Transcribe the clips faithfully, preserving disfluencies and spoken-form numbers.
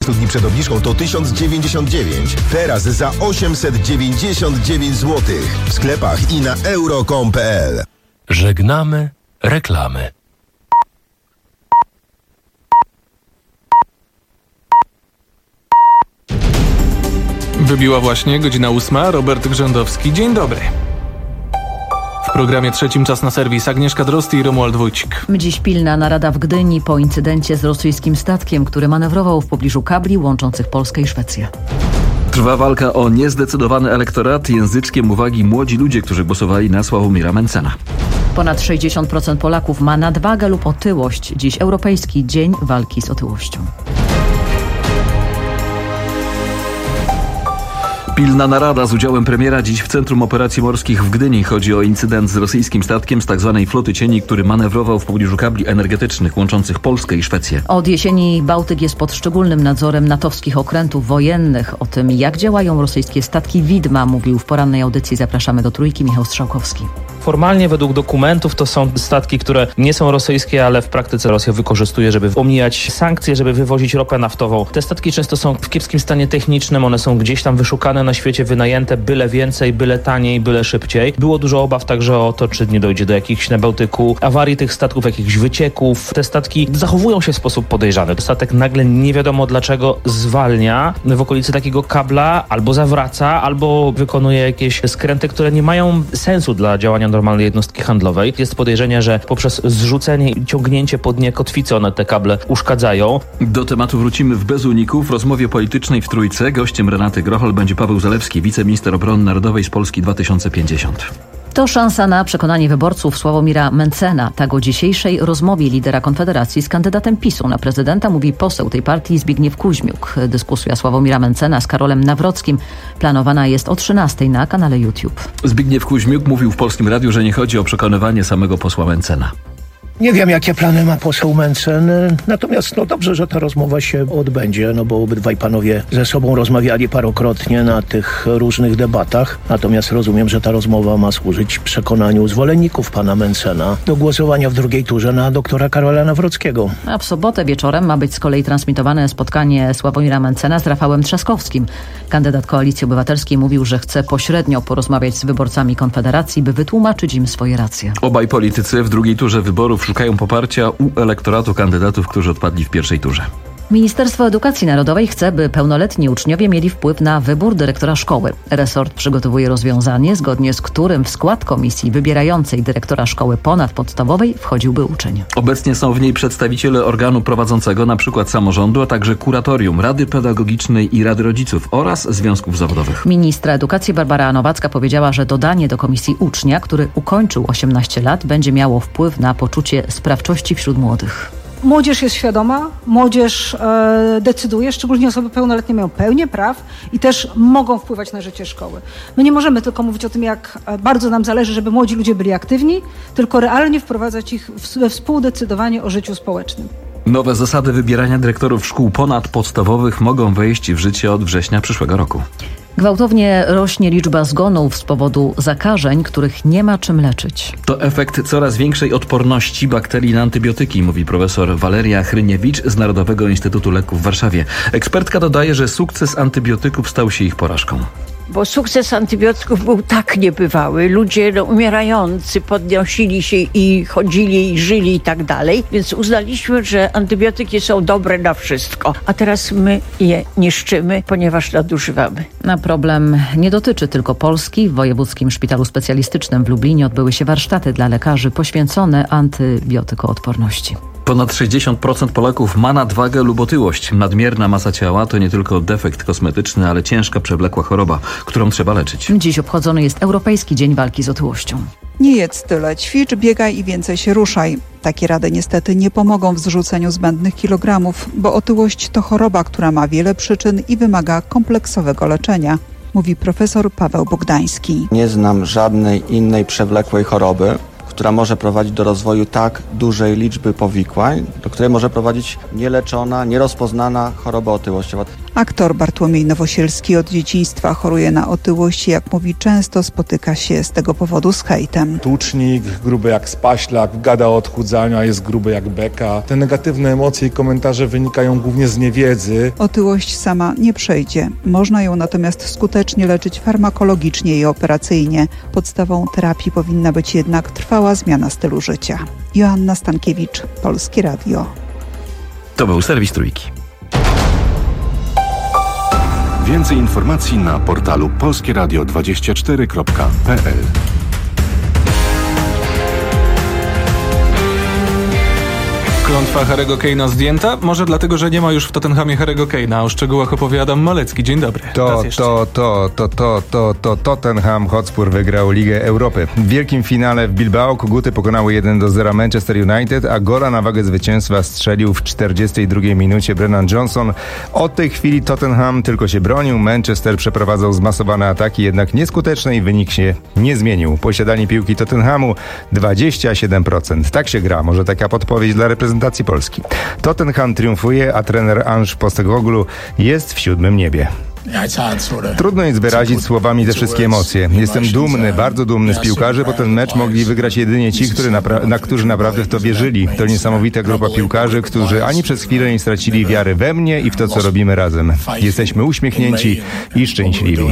dwudziestu dni przed obniżką to tysiąc dziewięćdziesiąt dziewięć. Teraz za osiemset dziewięćdziesiąt dziewięć złotych. W sklepach i na euro kropka com kropka pe el. Żegnamy reklamy. Wybiła właśnie godzina ósma. Robert Grzędowski. Dzień dobry. W programie trzecim czas na serwis. Agnieszka Drozd i Romuald Wójcik. Dziś pilna narada w Gdyni po incydencie z rosyjskim statkiem, który manewrował w pobliżu kabli łączących Polskę i Szwecję. Trwa walka o niezdecydowany elektorat. Języczkiem uwagi młodzi ludzie, którzy głosowali na Sławomira Mentzena. Ponad sześćdziesiąt procent Polaków ma nadwagę lub otyłość. Dziś Europejski Dzień Walki z Otyłością. Pilna narada z udziałem premiera dziś w Centrum Operacji Morskich w Gdyni. Chodzi o incydent z rosyjskim statkiem z tzw. floty cieni, który manewrował w pobliżu kabli energetycznych łączących Polskę i Szwecję. Od jesieni Bałtyk jest pod szczególnym nadzorem natowskich okrętów wojennych. O tym, jak działają rosyjskie statki widma, mówił w porannej audycji Zapraszamy do Trójki Michał Strzałkowski. Formalnie według dokumentów to są statki, które nie są rosyjskie, ale w praktyce Rosja wykorzystuje, żeby omijać sankcje, żeby wywozić ropę naftową. Te statki często są w kiepskim stanie technicznym, one są gdzieś tam wyszukane na świecie, wynajęte, byle więcej, byle taniej, byle szybciej. Było dużo obaw także o to, czy nie dojdzie do jakichś na Bałtyku awarii tych statków, jakichś wycieków. Te statki zachowują się w sposób podejrzany. Statek nagle nie wiadomo dlaczego zwalnia w okolicy takiego kabla, albo zawraca, albo wykonuje jakieś skręty, które nie mają sensu dla działania normalnej jednostki handlowej. Jest podejrzenie, że poprzez zrzucenie i ciągnięcie pod nie kotwicy one te kable uszkadzają. Do tematu wrócimy w Bez Uników. W rozmowie politycznej w Trójce gościem Renaty Grochol będzie Paweł Zalewski, wiceminister obrony narodowej z Polski dwa tysiące pięćdziesiąt. To szansa na przekonanie wyborców Sławomira Mentzena. Tak o dzisiejszej rozmowie lidera Konfederacji z kandydatem PiSu na prezydenta mówi poseł tej partii Zbigniew Kuźmiuk. Dyskusja Sławomira Mentzena z Karolem Nawrockim planowana jest o trzynastej na kanale YouTube. Zbigniew Kuźmiuk mówił w Polskim Radiu, że nie chodzi o przekonywanie samego posła Mentzena. Nie wiem, jakie plany ma poseł Mentzen, natomiast no dobrze, że ta rozmowa się odbędzie, no bo obydwaj panowie ze sobą rozmawiali parokrotnie na tych różnych debatach, natomiast rozumiem, że ta rozmowa ma służyć przekonaniu zwolenników pana Mentzena do głosowania w drugiej turze na doktora Karola Nawrockiego. A w sobotę wieczorem ma być z kolei transmitowane spotkanie Sławomira Mentzena z Rafałem Trzaskowskim. Kandydat Koalicji Obywatelskiej mówił, że chce pośrednio porozmawiać z wyborcami Konfederacji, by wytłumaczyć im swoje racje. Obaj politycy w drugiej turze wyborów szukają poparcia u elektoratu kandydatów, którzy odpadli w pierwszej turze. Ministerstwo Edukacji Narodowej chce, by pełnoletni uczniowie mieli wpływ na wybór dyrektora szkoły. Resort przygotowuje rozwiązanie, zgodnie z którym w skład komisji wybierającej dyrektora szkoły ponadpodstawowej wchodziłby uczeń. Obecnie są w niej przedstawiciele organu prowadzącego, np. samorządu, a także kuratorium, Rady Pedagogicznej i Rady Rodziców oraz związków zawodowych. Ministra edukacji Barbara Nowacka powiedziała, że dodanie do komisji ucznia, który ukończył osiemnaście lat, będzie miało wpływ na poczucie sprawczości wśród młodych. Młodzież jest świadoma, młodzież e, decyduje, szczególnie osoby pełnoletnie mają pełnię praw i też mogą wpływać na życie szkoły. My nie możemy tylko mówić o tym, jak bardzo nam zależy, żeby młodzi ludzie byli aktywni, tylko realnie wprowadzać ich we współdecydowanie o życiu społecznym. Nowe zasady wybierania dyrektorów szkół ponadpodstawowych mogą wejść w życie od września przyszłego roku. Gwałtownie rośnie liczba zgonów z powodu zakażeń, których nie ma czym leczyć. To efekt coraz większej odporności bakterii na antybiotyki, mówi profesor Waleria Hryniewicz z Narodowego Instytutu Leków w Warszawie. Ekspertka dodaje, że sukces antybiotyków stał się ich porażką. Bo sukces antybiotyków był tak niebywały. Ludzie no, umierający podnosili się i chodzili i żyli i tak dalej. Więc uznaliśmy, że antybiotyki są dobre na wszystko. A teraz my je niszczymy, ponieważ nadużywamy. A problem nie dotyczy tylko Polski. W Wojewódzkim Szpitalu Specjalistycznym w Lublinie odbyły się warsztaty dla lekarzy poświęcone antybiotykoodporności. Ponad sześćdziesiąt procent Polaków ma nadwagę lub otyłość. Nadmierna masa ciała to nie tylko defekt kosmetyczny, ale ciężka, przewlekła choroba, którą trzeba leczyć. Dziś obchodzony jest Europejski Dzień Walki z Otyłością. Nie jedz tyle, ćwicz, biegaj i więcej się ruszaj. Takie rady niestety nie pomogą w zrzuceniu zbędnych kilogramów, bo otyłość to choroba, która ma wiele przyczyn i wymaga kompleksowego leczenia, mówi profesor Paweł Bogdański. Nie znam żadnej innej przewlekłej choroby, która może prowadzić do rozwoju tak dużej liczby powikłań, do której może prowadzić nieleczona, nierozpoznana choroba otyłościowa. Aktor Bartłomiej Nowosielski od dzieciństwa choruje na otyłość i jak mówi, często spotyka się z tego powodu z hejtem. Tłucznik, gruby jak spaślak, gada o odchudzaniu, a jest gruby jak beka. Te negatywne emocje i komentarze wynikają głównie z niewiedzy. Otyłość sama nie przejdzie. Można ją natomiast skutecznie leczyć farmakologicznie i operacyjnie. Podstawą terapii powinna być jednak trwała zmiana stylu życia. Joanna Stankiewicz, Polskie Radio. To był serwis Trójki. Więcej informacji na portalu polskie radio dwadzieścia cztery kropka p l. Klątwa Harry'ego Kane'a zdjęta? Może dlatego, że nie ma już w Tottenhamie Harry'ego Kane'a. O szczegółach opowie Adam Malecki. Dzień dobry. To, to, to, to, to, to, to Tottenham Hotspur wygrał Ligę Europy. W wielkim finale w Bilbao Koguty pokonały jeden do zera Manchester United, a gola na wagę zwycięstwa strzelił w czterdziestej drugiej minucie Brennan Johnson. Od tej chwili Tottenham tylko się bronił. Manchester przeprowadzał zmasowane ataki, jednak nieskuteczne i wynik się nie zmienił. Posiadanie piłki Tottenhamu dwadzieścia siedem procent. Tak się gra. Może taka podpowiedź dla reprezentacji Polski. Tottenham triumfuje, a trener Ange Postecoglou jest w siódmym niebie. Trudno jest wyrazić słowami te wszystkie emocje. Jestem dumny, bardzo dumny z piłkarzy, bo ten mecz mogli wygrać jedynie ci, którzy napra- na którzy naprawdę w to wierzyli. To niesamowita grupa piłkarzy, którzy ani przez chwilę nie stracili wiary we mnie i w to, co robimy razem. Jesteśmy uśmiechnięci i szczęśliwi.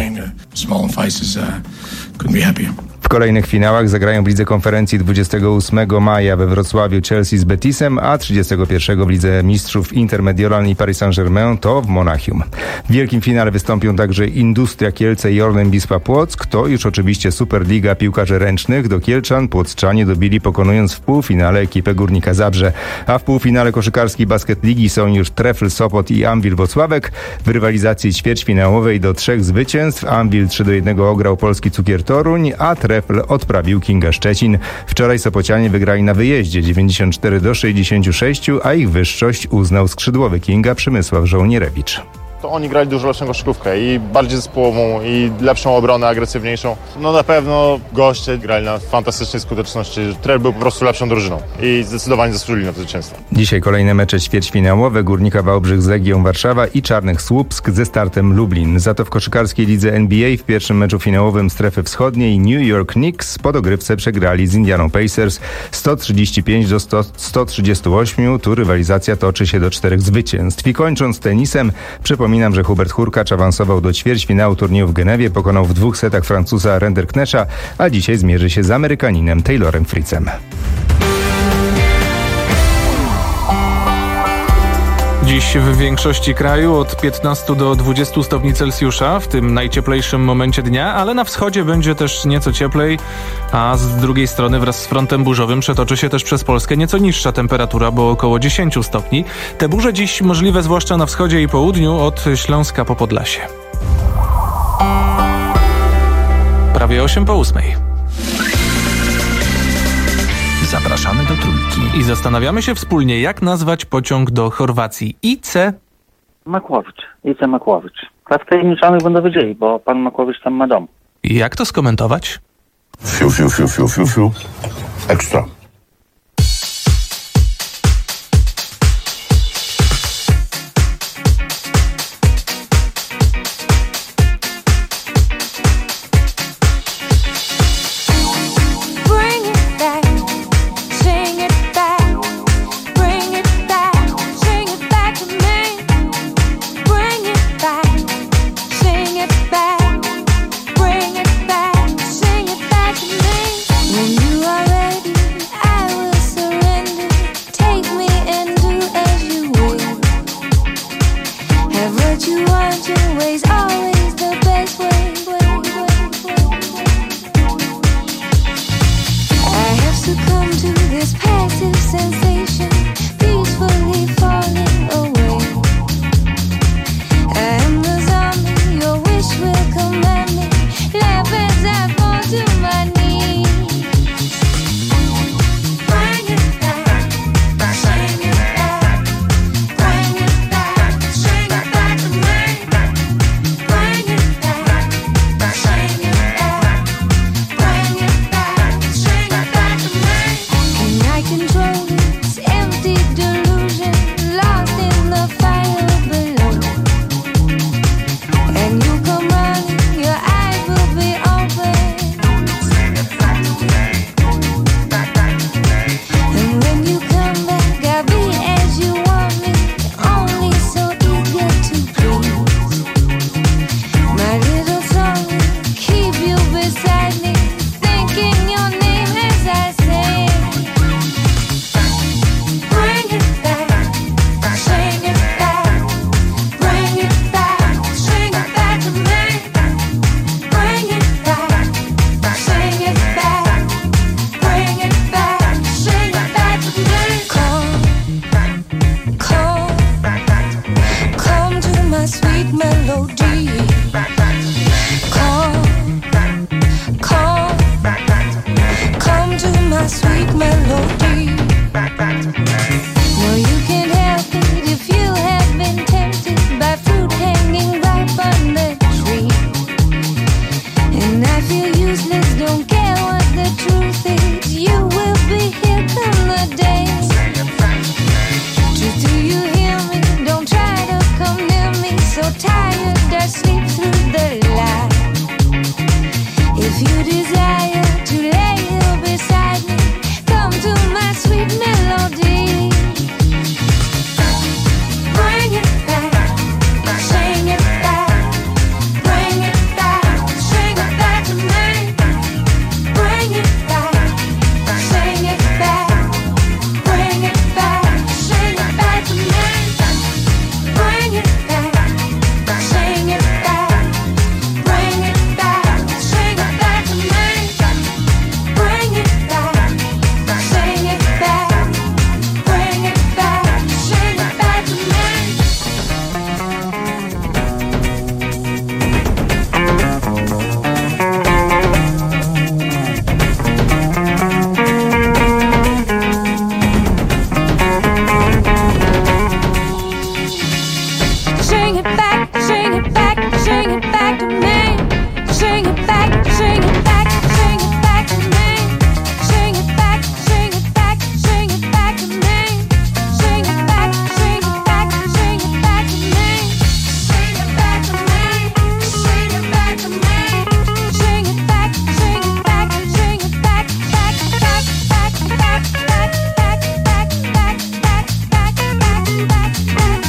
W kolejnych finałach zagrają w Lidze Konferencji dwudziestego ósmego maja we Wrocławiu Chelsea z Betisem, a trzydziestego pierwszego w Lidze Mistrzów Inter Mediolan i Paris Saint-Germain to w Monachium. W wielkim finale wystąpią także Industria Kielce i Orlen Wisła Płock. To już oczywiście Superliga piłkarzy ręcznych. Do Kielczan płockczanie dobili, pokonując w półfinale ekipę Górnika Zabrze. A w półfinale koszykarskiej Basket Ligi są już Trefl Sopot i Anwil Włocławek. W rywalizacji ćwierćfinałowej do trzech zwycięstw Anwil trzy do jednego ograł polski Cukier Toruń, a Trefl odprawił Kinga Szczecin. Wczoraj Sopocianie wygrali na wyjeździe dziewięćdziesiąt cztery do sześćdziesięciu sześciu, a ich wyższość uznał skrzydłowy Kinga Przemysław Żołnierewicz. To oni grali dużo lepszą koszykówkę i bardziej zespołową i lepszą obronę, agresywniejszą. No na pewno goście grali na fantastycznej skuteczności. Trener był po prostu lepszą drużyną i zdecydowanie zasłużyli na to zwycięstwo. Dzisiaj kolejne mecze ćwierćfinałowe Górnika Wałbrzych z Legią Warszawa i Czarnych Słupsk ze Startem Lublin. Za to w koszykarskiej lidze N B A w pierwszym meczu finałowym strefy wschodniej New York Knicks po dogrywce przegrali z Indianą Pacers sto trzydzieści pięć do stu trzydziestu ośmiu. Tu rywalizacja toczy się do czterech zwycięstw. I kończąc tenisem, przypomnę Przypominam, że Hubert Hurkacz awansował do ćwierćfinału turnieju w Genewie, pokonał w dwóch setach Francuza Renderknesza, a dzisiaj zmierzy się z Amerykaninem Taylorem Fritzem. Dziś w większości kraju od piętnastu do dwudziestu stopni Celsjusza, w tym najcieplejszym momencie dnia, ale na wschodzie będzie też nieco cieplej, a z drugiej strony wraz z frontem burzowym przetoczy się też przez Polskę nieco niższa temperatura, bo około dziesięciu stopni. Te burze dziś możliwe zwłaszcza na wschodzie i południu od Śląska po Podlasie. Prawie osiem po ósmej. Zapraszamy do Trójki. I zastanawiamy się wspólnie, jak nazwać pociąg do Chorwacji. I C. Makłowicz. I C. Makłowicz. A wtajemniczonych będą wiedzieli, bo pan Makłowicz tam ma dom. I jak to skomentować? Fiu, fiu, fiu, fiu, fiu, fiu. Ekstra. sweet melody. Come, come, come to my sweet melody. No, you can't help it if you have been tempted by fruit hanging ripe on the tree. And I feel useless, don't care what the truth is. You will be here come the day. Truth, do you hear me? Don't try to come near me. So tired, I sleep through the light. If you desire to lay here beside me, come to my sweet melody. Bring it back, sing it back, bring it back, sing it back to me. Bring it back, sing it back, bring it back, sing it back to me. Bring it back, sing it back, bring it back, sing it back to me. Bring it back, sing it back, bring it back, sing it back to me. Sing it back, sing it back, sing it back to me. Sing it back, sing it back, sing it back to me. Sing it back, sing it back, sing it back to me. Sing it back, sing it back, sing it back to me. Sing it back to me, sing it back to me. Sing it back, sing it back, sing it back, back, back, back, back, back, back, back, back, back, back, back, back, back.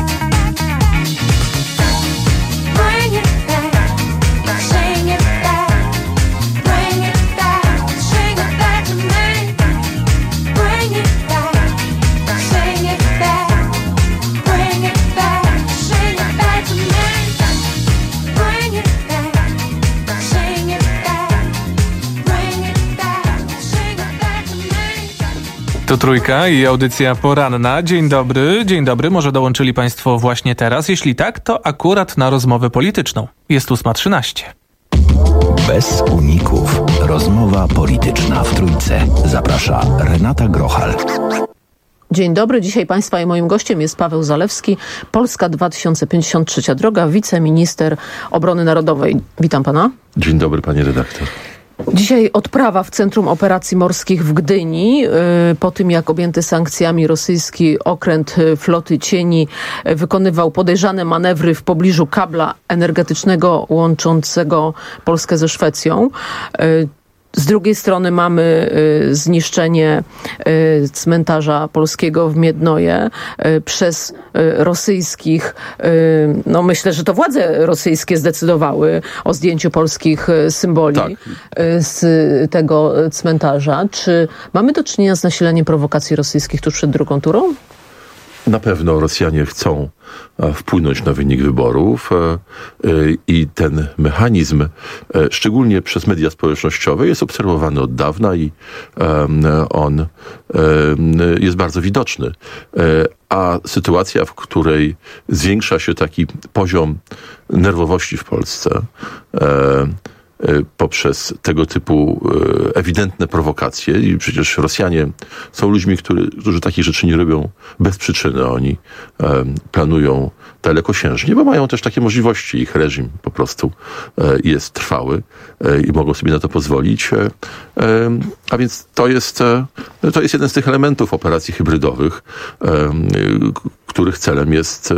Bring it back, sing it back, bring it back, sing it back to me. Bring it back, sing it back, bring it back, sing it back to me. Bring it back, sing it back, bring it back, sing it back to me. To Trójka i audycja poranna. Dzień dobry, dzień dobry. Może dołączyli Państwo właśnie teraz? Jeśli tak, to akurat na rozmowę polityczną. Jest ósma trzynaście. Bez uników. Rozmowa polityczna w Trójce. Zaprasza Renata Grochal. Dzień dobry. Dzisiaj Państwa i moim gościem jest Paweł Zalewski, Polska dwa tysiące pięćdziesiąt trzy droga, wiceminister obrony narodowej. Witam Pana. Dzień dobry, Pani redaktor. Dzisiaj odprawa w Centrum Operacji Morskich w Gdyni. Yy, Po tym, jak objęty sankcjami rosyjski okręt y, floty cieni y, wykonywał podejrzane manewry w pobliżu kabla energetycznego łączącego Polskę ze Szwecją. Yy, Z drugiej strony mamy y, zniszczenie y, cmentarza polskiego w Miednoje y, przez y, rosyjskich, y, no myślę, że to władze rosyjskie zdecydowały o zdjęciu polskich y, symboli Tak. y, z tego cmentarza. Czy mamy do czynienia z nasileniem prowokacji rosyjskich tuż przed drugą turą? Na pewno Rosjanie chcą wpłynąć na wynik wyborów i ten mechanizm, szczególnie przez media społecznościowe, jest obserwowany od dawna i on jest bardzo widoczny. A sytuacja, w której zwiększa się taki poziom nerwowości w Polsce poprzez tego typu ewidentne prowokacje, i przecież Rosjanie są ludźmi, którzy, którzy takich rzeczy nie robią bez przyczyny. Oni planują dalekosiężnie, bo mają też takie możliwości. Ich reżim po prostu jest trwały i mogą sobie na to pozwolić. A więc to jest, to jest jeden z tych elementów operacji hybrydowych, których celem jest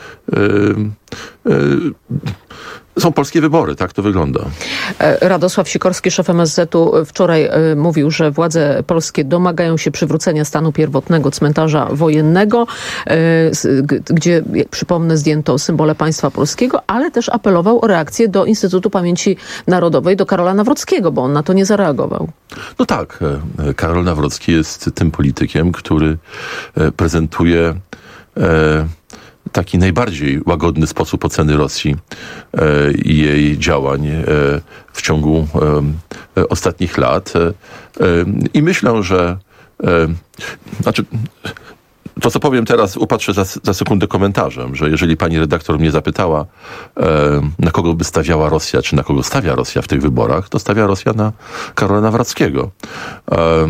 są polskie wybory, tak to wygląda. Radosław Sikorski, szef M S Z u, wczoraj y, mówił, że władze polskie domagają się przywrócenia stanu pierwotnego cmentarza wojennego, y, g, gdzie, przypomnę, zdjęto symbole państwa polskiego, ale też apelował o reakcję do Instytutu Pamięci Narodowej, do Karola Nawrockiego, bo on na to nie zareagował. No tak, Karol Nawrocki jest tym politykiem, który prezentuje e, taki najbardziej łagodny sposób oceny Rosji i e, jej działań e, w ciągu e, ostatnich lat. E, e, I myślę, że e, znaczy To, co powiem teraz, upatrzę za, za sekundę komentarzem, że jeżeli pani redaktor mnie zapytała, e, na kogo by stawiała Rosja, czy na kogo stawia Rosja w tych wyborach, to stawia Rosja na Karola Nawrockiego. E,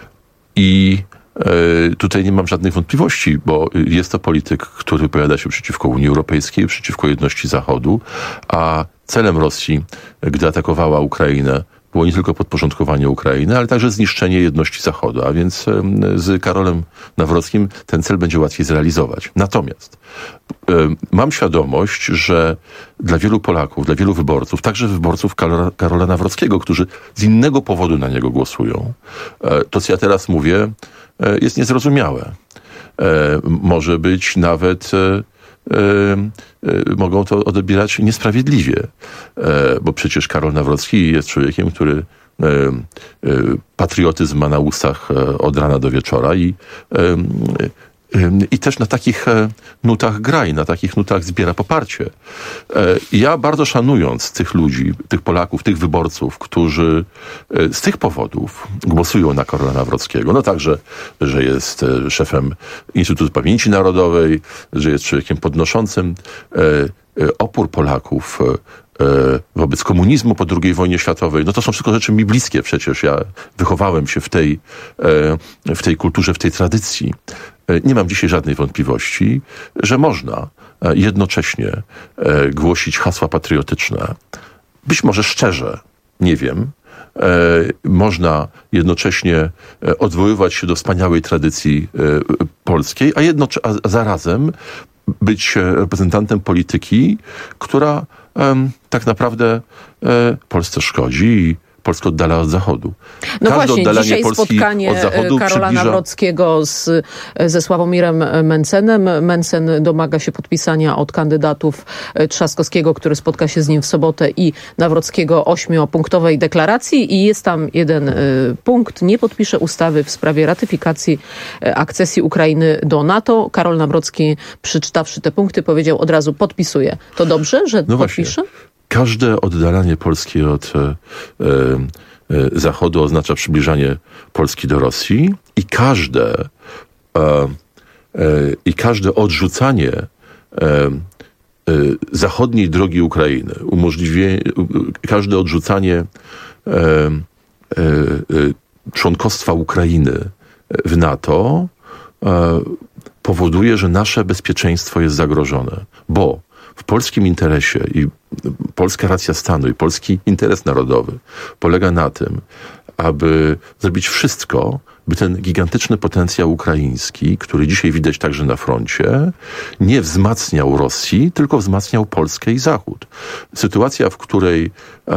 I e, tutaj nie mam żadnych wątpliwości, bo jest to polityk, który wypowiada się przeciwko Unii Europejskiej, przeciwko jedności Zachodu, a celem Rosji, gdy atakowała Ukrainę, było nie tylko podporządkowanie Ukrainy, ale także zniszczenie jedności Zachodu, a więc z Karolem Nawrockim ten cel będzie łatwiej zrealizować. Natomiast y, mam świadomość, że dla wielu Polaków, dla wielu wyborców, także wyborców Karola, Karola Nawrockiego, którzy z innego powodu na niego głosują, y, to co ja teraz mówię y, jest niezrozumiałe. Y, może być nawet... Y, Yy, yy, mogą to odbierać niesprawiedliwie, yy, bo przecież Karol Nawrocki jest człowiekiem, który yy, yy, patriotyzm ma na ustach yy, od rana do wieczora i, yy, yy, i też na takich yy, nutach gra i na takich nutach zbiera poparcie. Yy, ja bardzo szanując tych ludzi, tych Polaków, tych wyborców, którzy yy, z tych powodów głosują na Karola Nawrockiego, no także, że jest yy, szefem Instytutu Pamięci Narodowej, że jest człowiekiem podnoszącym yy, yy, opór Polaków yy, wobec komunizmu po drugiej wojnie światowej. No to są wszystko rzeczy mi bliskie przecież. Ja wychowałem się w tej, yy, w tej kulturze, w tej tradycji. Yy, nie mam dzisiaj żadnej wątpliwości, że można yy, jednocześnie yy, głosić hasła patriotyczne. Być może szczerze, nie wiem, E, można jednocześnie odwoływać się do wspaniałej tradycji e, polskiej, a, jednocze- a zarazem być reprezentantem polityki, która e, tak naprawdę e, Polsce szkodzi i Polskę oddala od Zachodu. No Każde właśnie, oddalanie dzisiaj Polski spotkanie od Zachodu Karola przybliża... Nawrockiego z, ze Sławomirem Mencenem. Mencen domaga się podpisania od kandydatów Trzaskowskiego, który spotka się z nim w sobotę, i Nawrockiego ośmiopunktowej deklaracji i jest tam jeden y, punkt. Nie podpisze ustawy w sprawie ratyfikacji y, akcesji Ukrainy do NATO. Karol Nawrocki, przeczytawszy te punkty, powiedział od razu: podpisuje. To dobrze, że no podpisze? Właśnie. Każde oddalanie Polski od e, e, Zachodu oznacza przybliżanie Polski do Rosji i każde, e, e, i każde odrzucanie e, e, zachodniej drogi Ukrainy, umożliwie, każde odrzucanie e, e, członkostwa Ukrainy w NATO e, powoduje, że nasze bezpieczeństwo jest zagrożone, bo w polskim interesie i polska racja stanu i polski interes narodowy polega na tym, aby zrobić wszystko, by ten gigantyczny potencjał ukraiński, który dzisiaj widać także na froncie, nie wzmacniał Rosji, tylko wzmacniał Polskę i Zachód. Sytuacja, w której e,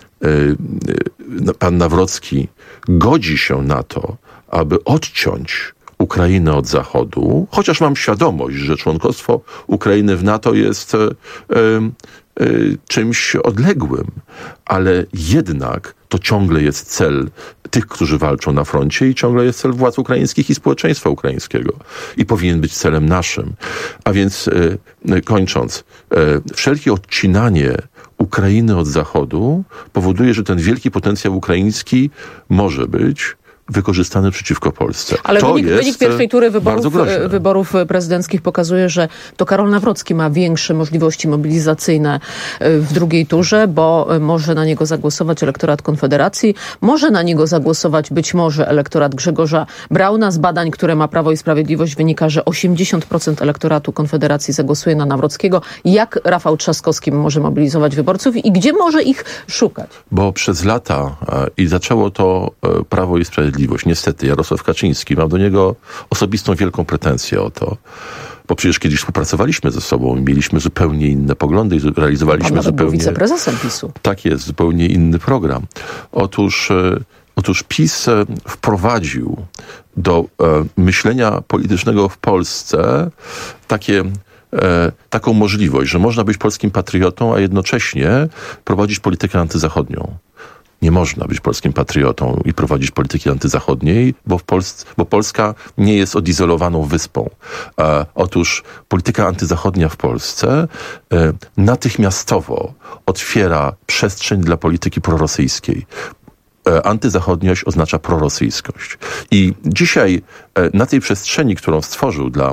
e, pan Nawrocki godzi się na to, aby odciąć Ukrainę od Zachodu, chociaż mam świadomość, że członkostwo Ukrainy w NATO jest e, e, czymś odległym, ale jednak to ciągle jest cel tych, którzy walczą na froncie i ciągle jest cel władz ukraińskich i społeczeństwa ukraińskiego i powinien być celem naszym. A więc e, kończąc, e, wszelkie odcinanie Ukrainy od Zachodu powoduje, że ten wielki potencjał ukraiński może być wykorzystany przeciwko Polsce. Ale to wynik, jest wynik pierwszej tury wyborów, groźne. wyborów prezydenckich pokazuje, że to Karol Nawrocki ma większe możliwości mobilizacyjne w drugiej turze, bo może na niego zagłosować elektorat Konfederacji, może na niego zagłosować być może elektorat Grzegorza Brauna. Z badań, które ma Prawo i Sprawiedliwość, wynika, że osiemdziesiąt procent elektoratu Konfederacji zagłosuje na Nawrockiego. Jak Rafał Trzaskowski może mobilizować wyborców i gdzie może ich szukać? Bo przez lata i zaczęło to Prawo i Sprawiedliwość, niestety Jarosław Kaczyński, mam do niego osobistą wielką pretensję o to, bo przecież kiedyś współpracowaliśmy ze sobą i mieliśmy zupełnie inne poglądy i realizowaliśmy Pan zupełnie... był wiceprezesem PiSu. Tak jest, zupełnie inny program. Otóż, otóż PiS wprowadził do e, myślenia politycznego w Polsce takie E, taką możliwość, że można być polskim patriotą, a jednocześnie prowadzić politykę antyzachodnią. Nie można być polskim patriotą i prowadzić polityki antyzachodniej, bo, w Polsce, bo Polska nie jest odizolowaną wyspą. E, otóż polityka antyzachodnia w Polsce e, natychmiastowo otwiera przestrzeń dla polityki prorosyjskiej. Antyzachodniość oznacza prorosyjskość. I dzisiaj na tej przestrzeni, którą stworzył dla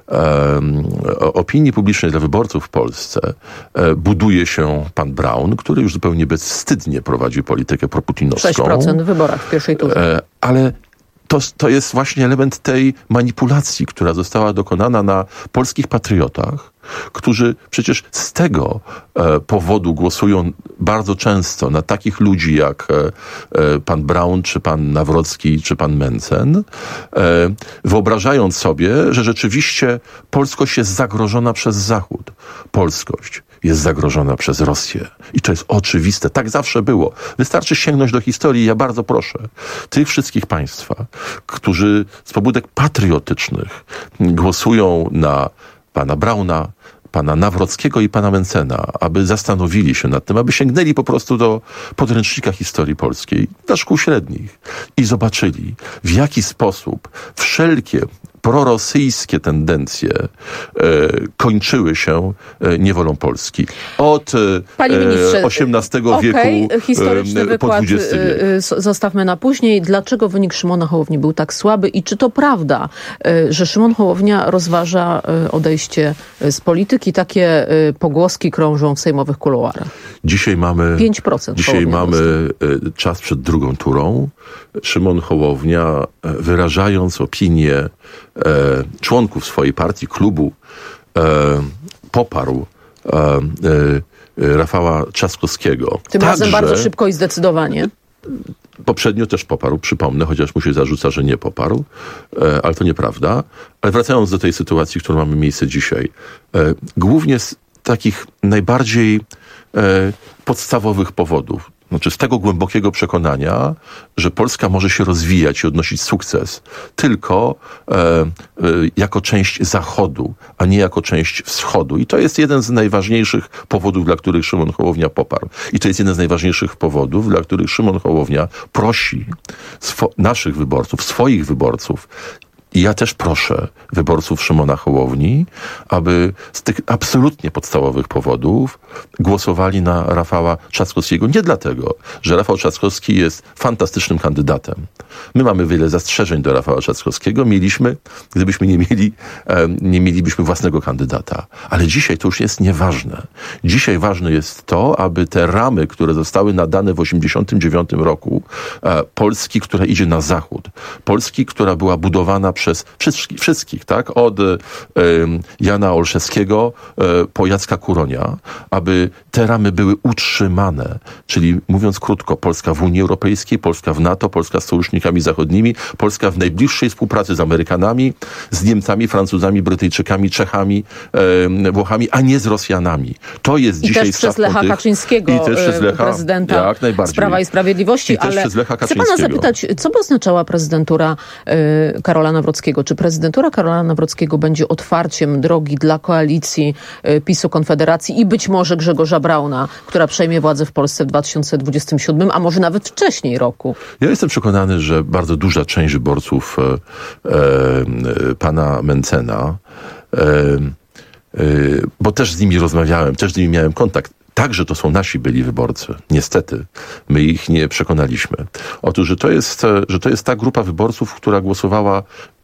e, opinii publicznej, dla wyborców w Polsce, e, buduje się pan Braun, który już zupełnie bezwstydnie prowadzi politykę proputinowską. sześć procent w wyborach w pierwszej turze. E, ale to, to jest właśnie element tej manipulacji, która została dokonana na polskich patriotach, którzy przecież z tego e, powodu głosują bardzo często na takich ludzi jak e, e, pan Braun, czy pan Nawrocki, czy pan Mencen, e, wyobrażając sobie, że rzeczywiście polskość jest zagrożona przez Zachód. Polskość jest zagrożona przez Rosję. I to jest oczywiste. Tak zawsze było. Wystarczy sięgnąć do historii. Ja bardzo proszę tych wszystkich państwa, którzy z pobudek patriotycznych głosują na pana Brauna, pana Nawrockiego i pana Mencena, aby zastanowili się nad tym, aby sięgnęli po prostu do podręcznika historii polskiej, do szkół średnich i zobaczyli, w jaki sposób wszelkie prorosyjskie tendencje e, kończyły się e, niewolą Polski. Od e, osiemnastego okay, wieku historyczny e, po wykład dwudziesty wiek. Zostawmy na później. Dlaczego wynik Szymona Hołowni był tak słaby i czy to prawda, e, że Szymon Hołownia rozważa e, odejście z polityki? Takie e, pogłoski krążą w sejmowych kuluarach. Dzisiaj mamy, pięć procent dzisiaj mamy e, czas przed drugą turą. Szymon Hołownia, e, wyrażając opinię e, członków swojej partii, klubu, e, poparł e, e, Rafała Trzaskowskiego. Tym Także, razem bardzo szybko i zdecydowanie. Poprzednio też poparł, przypomnę, chociaż mu się zarzuca, że nie poparł, e, ale to nieprawda. Ale wracając do tej sytuacji, która mamy miejsce dzisiaj, e, głównie z takich najbardziej e, podstawowych powodów, znaczy z tego głębokiego przekonania, że Polska może się rozwijać i odnosić sukces tylko e, e, jako część Zachodu, a nie jako część Wschodu. I to jest jeden z najważniejszych powodów, dla których Szymon Hołownia poparł. I to jest jeden z najważniejszych powodów, dla których Szymon Hołownia prosi swo- naszych wyborców, swoich wyborców, i ja też proszę wyborców Szymona Hołowni, aby z tych absolutnie podstawowych powodów głosowali na Rafała Trzaskowskiego. Nie dlatego, że Rafał Trzaskowski jest fantastycznym kandydatem. My mamy wiele zastrzeżeń do Rafała Trzaskowskiego. Mieliśmy, gdybyśmy nie mieli, nie mielibyśmy własnego kandydata. Ale dzisiaj to już jest nieważne. Dzisiaj ważne jest to, aby te ramy, które zostały nadane w osiemdziesiątym dziewiątym roku, Polski, która idzie na zachód, Polski, która była budowana przez wszystkich, wszystkich tak? Od y, Jana Olszewskiego y, po Jacka Kuronia, aby te ramy były utrzymane. Czyli mówiąc krótko, Polska w Unii Europejskiej, Polska w NATO, Polska z sojusznikami zachodnimi, Polska w najbliższej współpracy z Amerykanami, z Niemcami, Francuzami, Brytyjczykami, Czechami, y, Włochami, a nie z Rosjanami. To jest I dzisiaj też przez Lecha tych, Kaczyńskiego, i też przez Lecha, prezydenta jak najbardziej. z Prawa i Sprawiedliwości. I też ale przez Lecha chcę pana zapytać, co by oznaczała prezydentura y, Karola Nawrockiego? Czy prezydentura Karola Nawrockiego będzie otwarciem drogi dla koalicji y, PiSu, Konfederacji i być może Grzegorza Brauna, która przejmie władzę w Polsce w dwa tysiące dwudziestym siódmym, a może nawet wcześniej roku? Ja jestem przekonany, że bardzo duża część wyborców e, e, pana Mencena, e, e, bo też z nimi rozmawiałem, też z nimi miałem kontakt, także to są nasi byli wyborcy. Niestety, my ich nie przekonaliśmy. Otóż, że to jest, że to jest ta grupa wyborców, która głosowała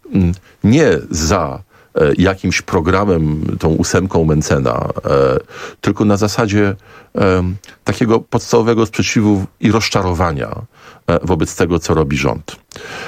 nie za jakimś programem, tą ósemką Mencena, tylko na zasadzie takiego podstawowego sprzeciwu i rozczarowania wobec tego, co robi rząd.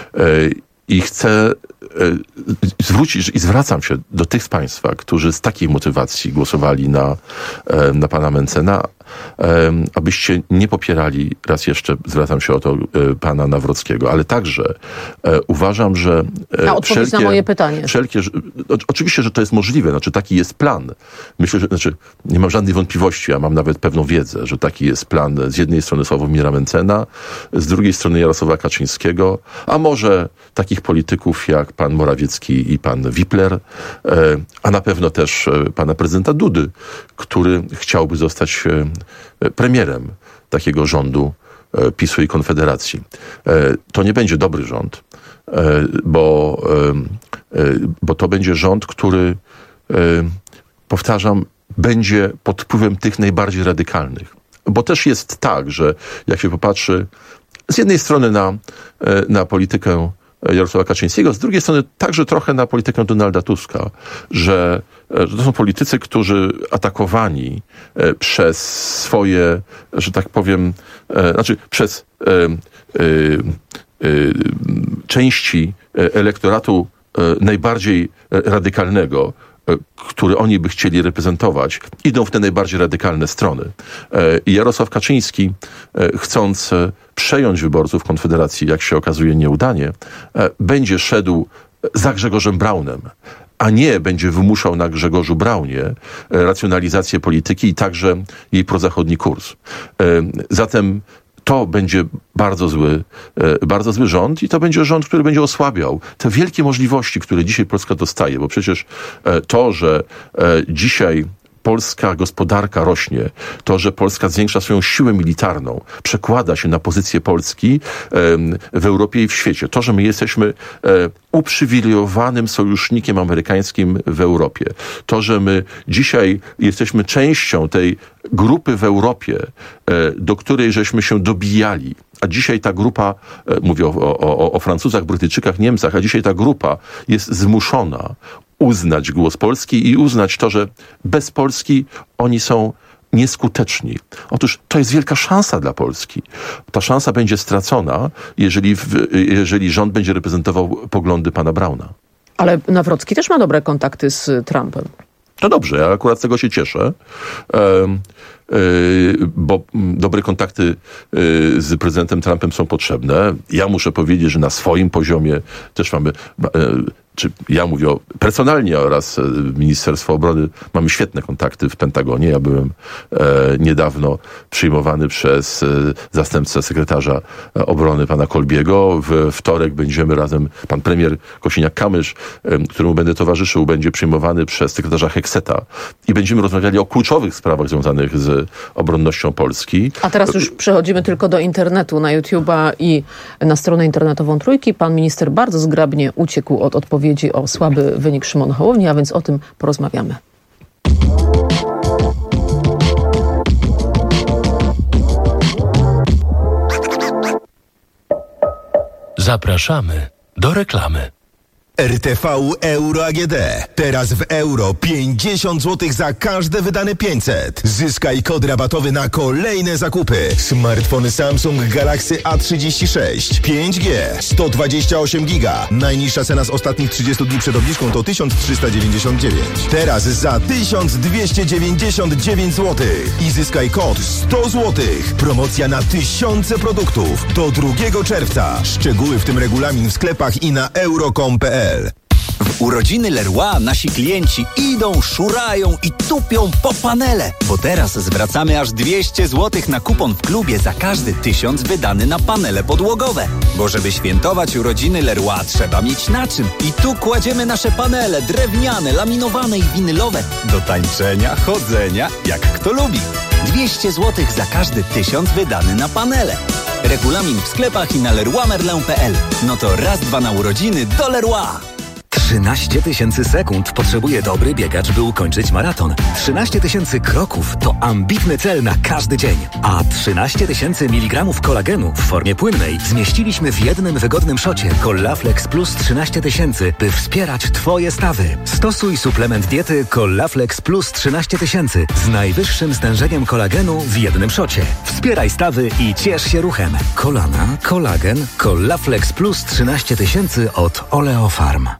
I chcę zwrócić i zwracam się do tych z państwa, którzy z takiej motywacji głosowali na, na pana Mencena, abyście nie popierali, raz jeszcze zwracam się o to, pana Nawrockiego, ale także uważam, że A odpowiedź wszelkie, na moje pytanie. Wszelkie, oczywiście, że to jest możliwe, znaczy taki jest plan. Myślę, że znaczy, nie mam żadnej wątpliwości, a mam nawet pewną wiedzę, że taki jest plan z jednej strony Sławomira Mencena, z drugiej strony Jarosława Kaczyńskiego, a może takich polityków jak pan Morawiecki i pan Wipler, a na pewno też pana prezydenta Dudy, który chciałby zostać premierem takiego rządu PiSu i Konfederacji. To nie będzie dobry rząd, bo, bo to będzie rząd, który, powtarzam, będzie pod wpływem tych najbardziej radykalnych. Bo też jest tak, że jak się popatrzy z jednej strony na, na politykę Jarosława Kaczyńskiego, z drugiej strony także trochę na politykę Donalda Tuska, że, że to są politycy, którzy atakowani przez swoje, że tak powiem, znaczy przez e, e, e, części elektoratu najbardziej radykalnego, który oni by chcieli reprezentować, idą w te najbardziej radykalne strony. I Jarosław Kaczyński, chcąc przejąć wyborców Konfederacji, jak się okazuje nieudanie, będzie szedł za Grzegorzem Braunem, a nie będzie wymuszał na Grzegorzu Braunie racjonalizację polityki i także jej prozachodni kurs. Zatem to będzie bardzo zły, bardzo zły rząd i to będzie rząd, który będzie osłabiał te wielkie możliwości, które dzisiaj Polska dostaje, bo przecież to, że dzisiaj polska gospodarka rośnie, to, że Polska zwiększa swoją siłę militarną, przekłada się na pozycję Polski w Europie i w świecie. To, że my jesteśmy uprzywilejowanym sojusznikiem amerykańskim w Europie. To, że my dzisiaj jesteśmy częścią tej grupy w Europie, do której żeśmy się dobijali. A dzisiaj ta grupa, mówię o, o, o Francuzach, Brytyjczykach, Niemcach, a dzisiaj ta grupa jest zmuszona uznać głos Polski i uznać to, że bez Polski oni są nieskuteczni. Otóż to jest wielka szansa dla Polski. Ta szansa będzie stracona, jeżeli, jeżeli rząd będzie reprezentował poglądy pana Brauna. Ale Nawrocki też ma dobre kontakty z Trumpem. To dobrze, ja akurat z tego się cieszę, bo dobre kontakty z prezydentem Trumpem są potrzebne. Ja muszę powiedzieć, że na swoim poziomie też mamy, czy ja mówię o, personalnie oraz Ministerstwo Obrony, mamy świetne kontakty w Pentagonie. Ja byłem niedawno przyjmowany przez zastępcę sekretarza obrony pana Kolbiego. W wtorek będziemy razem, pan premier Kosiniak-Kamysz, któremu będę towarzyszył, będzie przyjmowany przez sekretarza Hekseta i będziemy rozmawiali o kluczowych sprawach związanych z obronnością Polski. A teraz już przechodzimy tylko do internetu, na YouTube'a i na stronę internetową Trójki. Pan minister bardzo zgrabnie uciekł od odpowiedzi o słaby wynik Szymona Hołowni, a więc o tym porozmawiamy. Zapraszamy do reklamy. R T V Euro A G D. Teraz w euro pięćdziesiąt złotych za każde wydane pięćset. Zyskaj kod rabatowy na kolejne zakupy. Smartfony Samsung Galaxy A trzydzieści sześć, pięć G, sto dwadzieścia osiem giga. Najniższa cena z ostatnich trzydziestu dni przed obniżką to tysiąc trzysta dziewięćdziesiąt dziewięć. Teraz za tysiąc dwieście dziewięćdziesiąt dziewięć złotych. I zyskaj kod sto złotych. Promocja na tysiące produktów. Do drugiego czerwca. Szczegóły w tym regulamin w sklepach i na euro kropka com kropka p l. W urodziny Leroy nasi klienci idą, szurają i tupią po panele, bo teraz zwracamy aż dwieście złotych na kupon w klubie za każdy tysiąc wydany na panele podłogowe. Bo żeby świętować urodziny Leroy trzeba mieć na czym. I tu kładziemy nasze panele drewniane, laminowane i winylowe do tańczenia, chodzenia, jak kto lubi. dwieście złotych za każdy tysiąc wydany na panele. Regulamin w sklepach i na leroy merlin kropka p l. No to raz, dwa na urodziny do Leroy. trzynaście tysięcy sekund potrzebuje dobry biegacz, by ukończyć maraton. trzynaście tysięcy kroków to ambitny cel na każdy dzień. A trzynaście tysięcy miligramów kolagenu w formie płynnej zmieściliśmy w jednym wygodnym szocie Collaflex Plus trzynaście tysięcy, by wspierać Twoje stawy. Stosuj suplement diety Collaflex Plus trzynaście tysięcy z najwyższym stężeniem kolagenu w jednym szocie. Wspieraj stawy i ciesz się ruchem. Kolana, kolagen, Collaflex Plus trzynaście tysięcy od Oleofarm.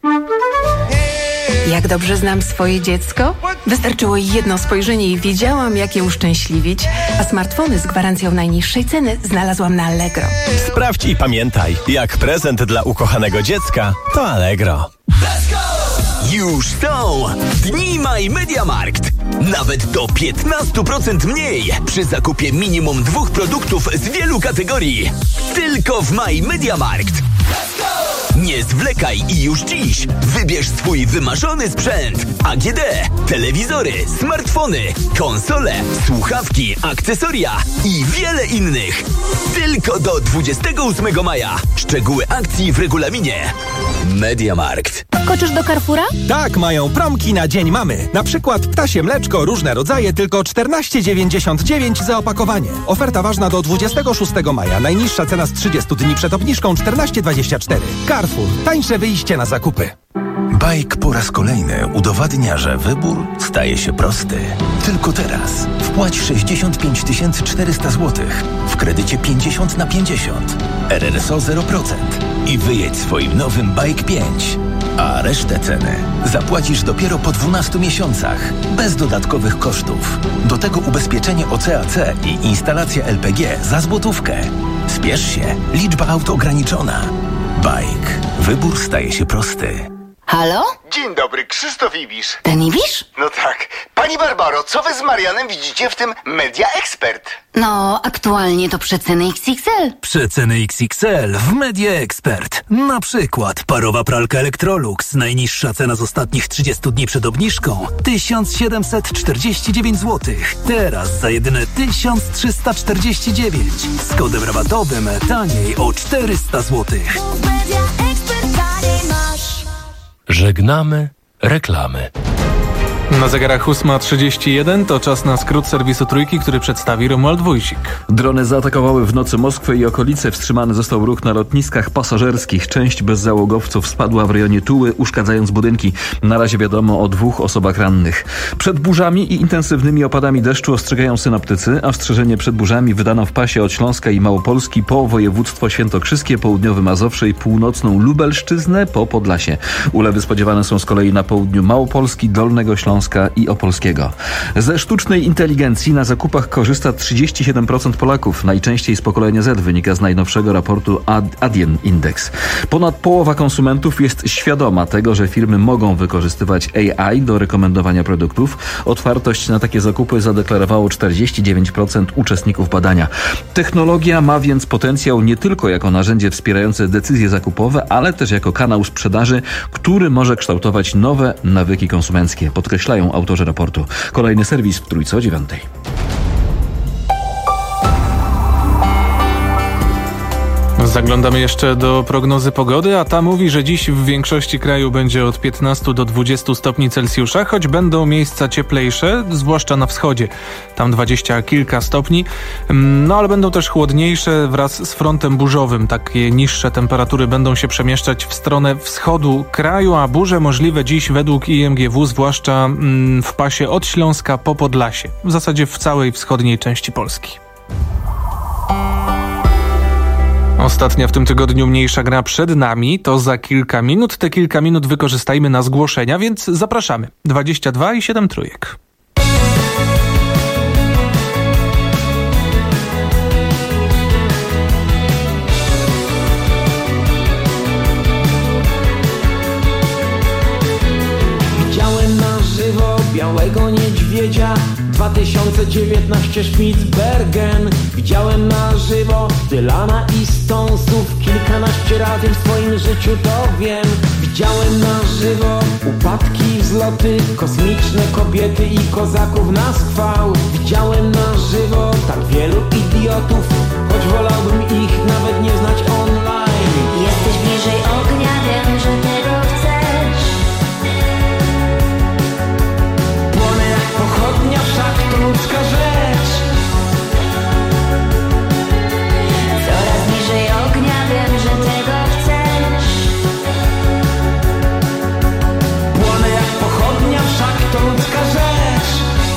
Jak dobrze znam swoje dziecko? Wystarczyło jedno spojrzenie i wiedziałam, jak je uszczęśliwić, a smartfony z gwarancją najniższej ceny znalazłam na Allegro. Sprawdź i pamiętaj, jak prezent dla ukochanego dziecka to Allegro. Już są Dni My Mediamarkt. Nawet do piętnaście procent mniej przy zakupie minimum dwóch produktów z wielu kategorii. Tylko w My Mediamarkt. Nie zwlekaj i już dziś wybierz swój wymarzony sprzęt. A G D, telewizory, smartfony, konsole, słuchawki, akcesoria i wiele innych. Tylko do dwudziestego ósmego maja. Szczegóły akcji w regulaminie. MediaMarkt. Koczysz do Carrefoura? Tak, mają promki na Dzień Mamy. Na przykład ptasie mleczko, różne rodzaje, tylko czternaście dziewięćdziesiąt dziewięć za opakowanie. Oferta ważna do dwudziestego szóstego maja. Najniższa cena z trzydziestu dni przed obniżką czternaście dwadzieścia cztery. Carrefour. Tańsze wyjście na zakupy. Bajk po raz kolejny udowadnia, że wybór staje się prosty. Tylko teraz wpłać sześćdziesiąt pięć tysięcy czterysta złotych w kredycie pięćdziesiąt na pięćdziesiąt, R R S O zero procent i wyjedź swoim nowym Bajk pięć. A resztę ceny zapłacisz dopiero po dwunastu miesiącach, bez dodatkowych kosztów. Do tego ubezpieczenie O C A C i instalacja L P G za złotówkę. Spiesz się, liczba aut ograniczona. Bajk. Wybór staje się prosty. Halo? Dzień dobry, Krzysztof Ibisz. Ten Ibisz? No tak. Pani Barbaro, co wy z Marianem widzicie w tym Media Expert? No, aktualnie to przeceny X X L. Przeceny X X L w Media Expert. Na przykład parowa pralka Electrolux. Najniższa cena z ostatnich trzydziestu dni przed obniżką tysiąc siedemset czterdzieści dziewięć złotych. Teraz za jedyne tysiąc trzysta czterdzieści dziewięć. Z kodem rabatowym taniej o czterysta złotych. Żegnamy reklamy. Na zegarach ósma trzydzieści jeden to czas na skrót serwisu Trójki, który przedstawi Romuald Wójcik. Drony zaatakowały w nocy Moskwę i okolice. Wstrzymany został ruch na lotniskach pasażerskich. Część bezzałogowców spadła w rejonie Tuły, uszkadzając budynki. Na razie wiadomo o dwóch osobach rannych. Przed burzami i intensywnymi opadami deszczu ostrzegają synoptycy, a ostrzeżenie przed burzami wydano w pasie od Śląska i Małopolski po województwo świętokrzyskie, południowe Mazowsze i północną Lubelszczyznę po Podlasie. Ulewy spodziewane są z kolei na południu Małopolski, Dolnego Śląska i Opolskiego. Ze sztucznej inteligencji na zakupach korzysta trzydzieści siedem procent Polaków, najczęściej z pokolenia Z, wynika z najnowszego raportu Ad- Adyen Index. Ponad połowa konsumentów jest świadoma tego, że firmy mogą wykorzystywać A I do rekomendowania produktów. Otwartość na takie zakupy zadeklarowało czterdzieści dziewięć procent uczestników badania. Technologia ma więc potencjał nie tylko jako narzędzie wspierające decyzje zakupowe, ale też jako kanał sprzedaży, który może kształtować nowe nawyki konsumenckie, podkreślają autorzy raportu. Kolejny serwis w Trójce o dziewiątej. Zaglądamy jeszcze do prognozy pogody, a ta mówi, że dziś w większości kraju będzie od piętnastu do dwudziestu stopni Celsjusza, choć będą miejsca cieplejsze, zwłaszcza na wschodzie. Tam dwadzieścia kilka stopni, no ale będą też chłodniejsze wraz z frontem burzowym. Takie niższe temperatury będą się przemieszczać w stronę wschodu kraju, a burze możliwe dziś według I M G W, zwłaszcza w pasie od Śląska po Podlasie. W zasadzie w całej wschodniej części Polski. Ostatnia w tym tygodniu mniejsza gra przed nami, to za kilka minut. Te kilka minut wykorzystajmy na zgłoszenia, więc zapraszamy. dwadzieścia dwa i siedem trójek. Widziałem na żywo białego niedźwiedzia, dwa tysiące dziewiętnaście Spitsbergen. Widziałem na żywo Dylana i Stonesów kilkanaście razy w swoim życiu, to wiem. Widziałem na żywo upadki, wzloty, kosmiczne kobiety i kozaków na schwał. Widziałem na żywo tak wielu idiotów, choć wolałbym ich nawet nie znać online. Jesteś bliżej ognia, wiem, że tego chcesz. Płonę jak pochodnia, wszak to ludzka rzecz. Coraz bliżej ognia, wiem, że tego chcesz. Płonę jak pochodnia, wszak to ludzka rzecz.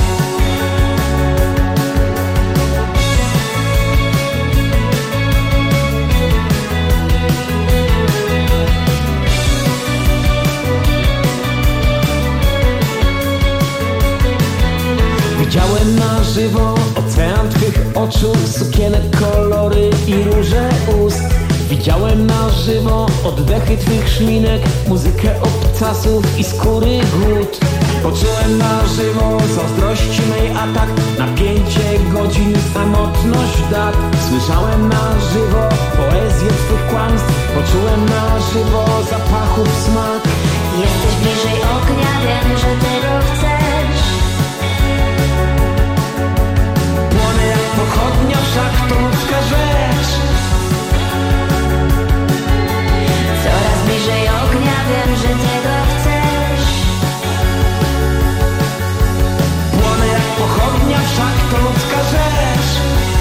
Widziałem na żywo ocean twych oczu, sukienek, kolory i róże ust. Widziałem na żywo oddechy twych szminek, muzykę obcasów i skóry głód. Poczułem na żywo zazdrości mej atak, napięcie godzin samotność dat. Słyszałem na żywo poezję twych kłamstw. Poczułem na żywo zapachów smak. Jesteś bliżej ognia, wiem, że tego chcesz. Płonę jak pochodnia, wszak to ludzka rzecz. Coraz bliżej ognia, wiem, że tego chcesz. Płonę jak pochodnia, wszak to ludzka rzecz.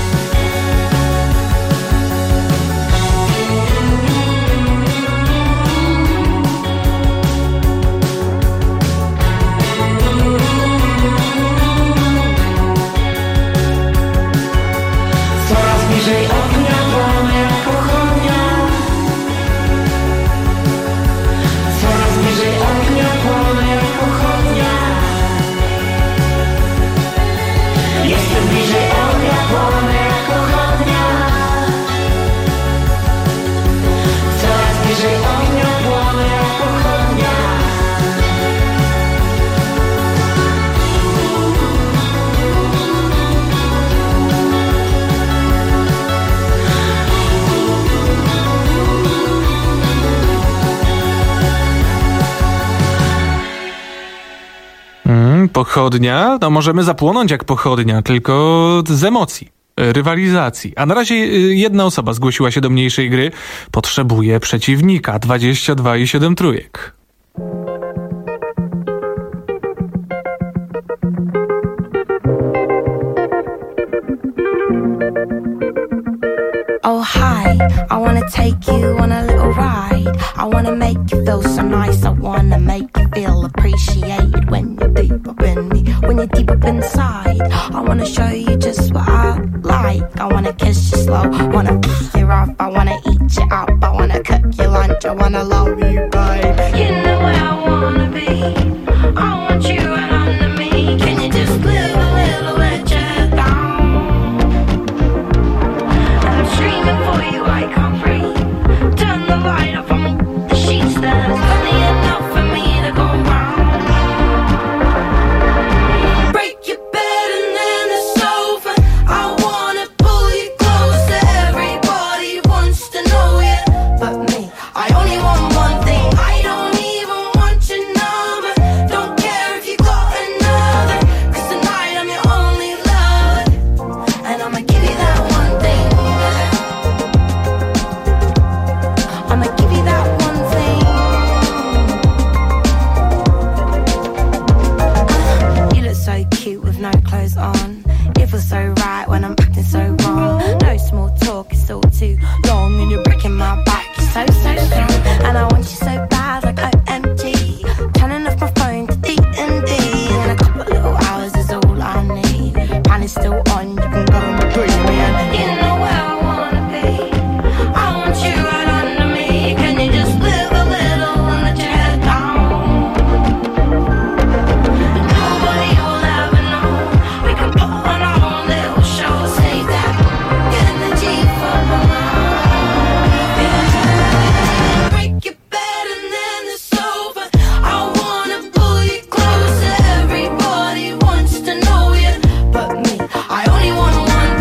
Coraz bliżej ognia, płonę jak pochodnia. Coraz bliżej ognia, płonę jak pochodnia. Jestem bliżej ognia, płonę jak pochodnia. Coraz bliżej ognia, płonę jak pochodnia. Mm, pochodnia? No możemy zapłonąć jak pochodnia, tylko z emocji, rywalizacji. A na razie y, jedna osoba zgłosiła się do mniejszej gry. Potrzebuje przeciwnika. dwadzieścia dwa i siedem trójek. Oh hi, I wanna take you on a little ride. I wanna make you feel so nice. I wanna make you feel appreciated when you're deep up in me, when you're deep up inside. I wanna show you just what I like. I wanna kiss you slow, wanna pick you up. I wanna eat you up, I wanna cook your lunch. I wanna love you, babe. You know where I wanna be. I want you right under me. Can you just live a little let your head down? Dreaming for you, I can't breathe. Turn the light off on the sheets. There's plenty enough for me to go round. Break your bed and then the sofa. I wanna pull you closer. Everybody wants to know you, but me, I only want one thing. I don't even want your number. Don't care if you got another, 'cause tonight I'm your only lover, and I'ma give you that one thing. I'ma give you that one thing. You look so cute with no clothes on. It feels so right when I'm acting so wrong. No small talk, it's all too long, and you're breaking my back. You're so, so strong, and I want you so bad, like O M G. Turning off my phone to D and D, and a couple of little hours is all I need. Pan is still on, you can go and bring me in. You know where I wanna be. I want you right under me. Can you just live a little and let your head down? Nobody will ever know. We can put on our own little show. Save that energy for tomorrow. Break your bed and then the sofa. I wanna pull you closer. Everybody wants to know you, but me, I only want one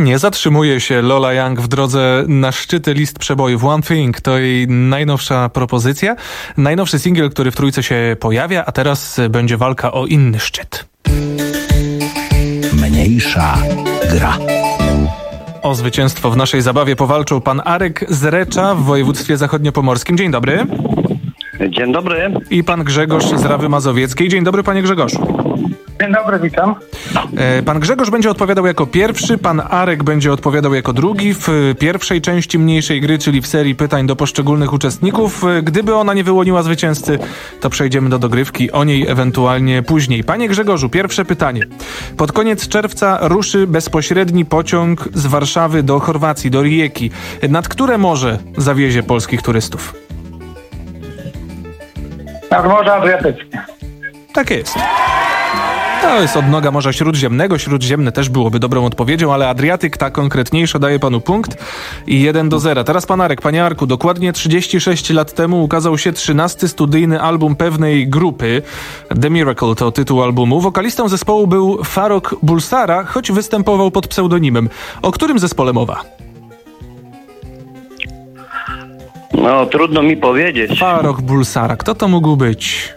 Nie zatrzymuje się Lola Young w drodze na szczyty list przebojów. One Thing to jej najnowsza propozycja, najnowszy singiel, który w trójce się pojawia, a teraz będzie walka o inny szczyt. Mniejsza gra. O zwycięstwo w naszej zabawie powalczył pan Arek z Recza w województwie zachodniopomorskim. Dzień dobry. Dzień dobry. I pan Grzegorz z Rawy Mazowieckiej. Dzień dobry, panie Grzegorzu. Dzień dobry, witam. Pan Grzegorz będzie odpowiadał jako pierwszy, pan Arek będzie odpowiadał jako drugi w pierwszej części mniejszej gry, czyli w serii pytań do poszczególnych uczestników. Gdyby ona nie wyłoniła zwycięzcy, to przejdziemy do dogrywki, o niej ewentualnie później. Panie Grzegorzu, pierwsze pytanie. Pod koniec czerwca ruszy bezpośredni pociąg z Warszawy do Chorwacji, do Rijeki. Nad które morze zawiezie polskich turystów? Nad Morze Adriatyckie. Tak jest. To jest odnoga Morza Śródziemnego. Śródziemne też byłoby dobrą odpowiedzią, ale Adriatyk, ta konkretniejsza, daje panu punkt i jeden do zera. Teraz pan Arek. Panie Arku, dokładnie trzydzieści sześć lat temu ukazał się trzynasty studyjny album pewnej grupy. The Miracle to tytuł albumu. Wokalistą zespołu był Farrokh Bulsara, choć występował pod pseudonimem. O którym zespole mowa? No, trudno mi powiedzieć. Farrokh Bulsara. Kto to mógł być?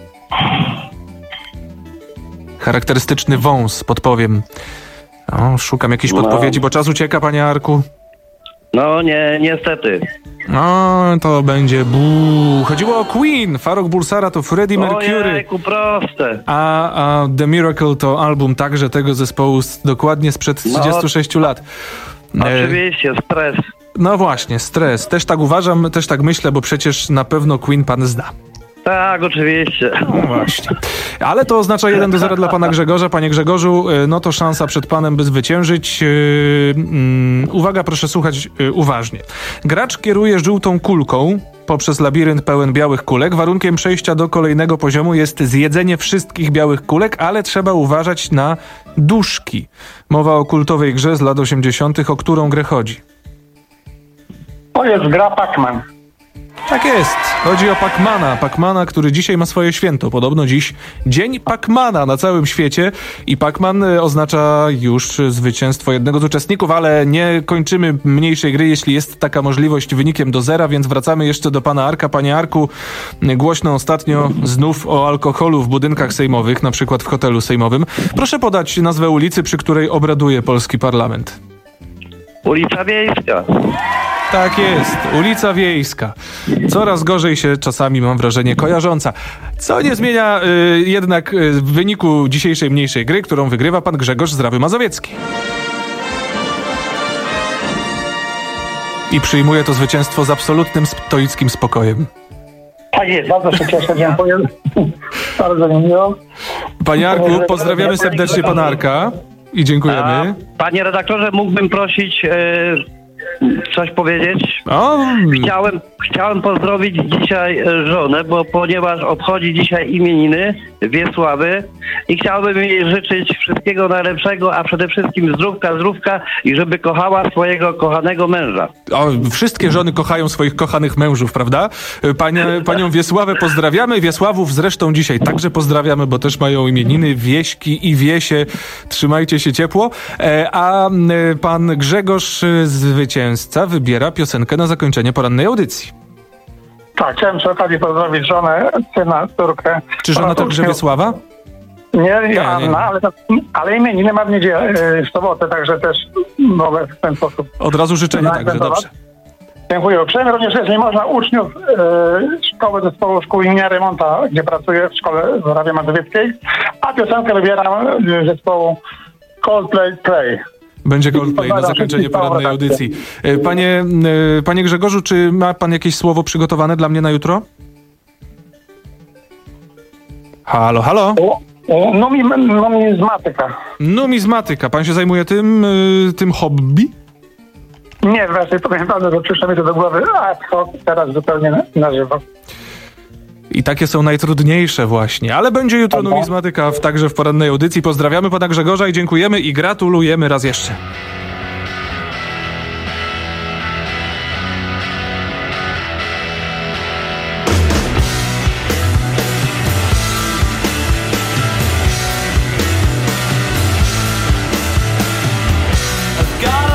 Charakterystyczny wąs, podpowiem. O, szukam jakiejś podpowiedzi, bo czas ucieka, panie Arku. No, nie, niestety. No, to będzie bu. Chodziło o Queen. Farrokh Bulsara to Freddie Mercury. Ojejku, proste. A, a The Miracle to album także tego zespołu z, dokładnie sprzed trzydziestu sześciu no, lat. Oczywiście, stres. No właśnie, stres. Też tak uważam, też tak myślę, bo przecież na pewno Queen pan zna. Tak, oczywiście. No właśnie. Ale to oznacza jeden do zera dla pana Grzegorza. Panie Grzegorzu, no to szansa przed panem, by zwyciężyć. Yy, yy, uwaga, proszę słuchać yy, uważnie. Gracz kieruje żółtą kulką poprzez labirynt pełen białych kulek. Warunkiem przejścia do kolejnego poziomu jest zjedzenie wszystkich białych kulek, ale trzeba uważać na duszki. Mowa o kultowej grze z lat osiemdziesiątych. O którą grę chodzi? To jest gra Pac-Man. Tak jest. Chodzi o Pac-Mana. Pac-Mana, który dzisiaj ma swoje święto. Podobno dziś Dzień Pac-Mana na całym świecie i Pac-Man oznacza już zwycięstwo jednego z uczestników, ale nie kończymy mniejszej gry, jeśli jest taka możliwość, wynikiem do zera, więc wracamy jeszcze do pana Arka. Panie Arku, głośno ostatnio znów o alkoholu w budynkach sejmowych, na przykład w hotelu sejmowym. Proszę podać nazwę ulicy, przy której obraduje polski parlament. Ulica Wiejska. Tak jest, ulica Wiejska. Coraz gorzej się czasami, mam wrażenie, kojarząca. Co nie zmienia y, jednak y, wyniku dzisiejszej mniejszej gry, którą wygrywa pan Grzegorz z Rawy Mazowieckiej. I przyjmuje to zwycięstwo z absolutnym stoickim spokojem. Tak jest, bardzo się cieszę, dziękuję. Bardzo mi miło. Panie Arku, pozdrawiamy serdecznie pana Arka i dziękujemy. A, panie redaktorze, mógłbym prosić... Yy... coś powiedzieć? O. Chciałem, chciałem pozdrowić dzisiaj żonę, bo ponieważ obchodzi dzisiaj imieniny Wiesławy i chciałbym jej życzyć wszystkiego najlepszego, a przede wszystkim zdrówka, zdrówka i żeby kochała swojego kochanego męża. O, wszystkie żony kochają swoich kochanych mężów, prawda? Panie, panią Wiesławę pozdrawiamy. Wiesławów zresztą dzisiaj także pozdrawiamy, bo też mają imieniny. Wieśki i Wiesie. Trzymajcie się ciepło. A pan Grzegorz, zwycięzca, wybiera piosenkę na zakończenie porannej audycji. Tak, chciałem przy okazji pozdrowić żonę, syna, córkę. Czy żona także Wiesława? Nie, nie Anna, nie. Ale, ale imieniny ma w niedzielę, w sobotę, także też mogę w ten sposób. Od razu życzenia także, dobrze. Dziękuję uprzejmie. Również jeżeli można uczniów e, szkoły zespołu szkół imienia Remonta, gdzie pracuję w szkole w Rawie Mazowieckiej, a piosenkę wybieram e, zespołu Coldplay Play. Będzie Coldplay na zakończenie porannej audycji. Panie, panie Grzegorzu, czy ma pan jakieś słowo przygotowane dla mnie na jutro? Halo, halo? Numizm- numizmatyka. Numizmatyka. Pan się zajmuje tym, tym hobby? Nie, właśnie powiem panu, że przyszło mi to do głowy ad hoc, teraz zupełnie na, na żywo. I takie są najtrudniejsze właśnie. Ale będzie jutro Aha. numizmatyka w, także w porannej audycji. Pozdrawiamy pana Grzegorza i dziękujemy i gratulujemy raz jeszcze. Got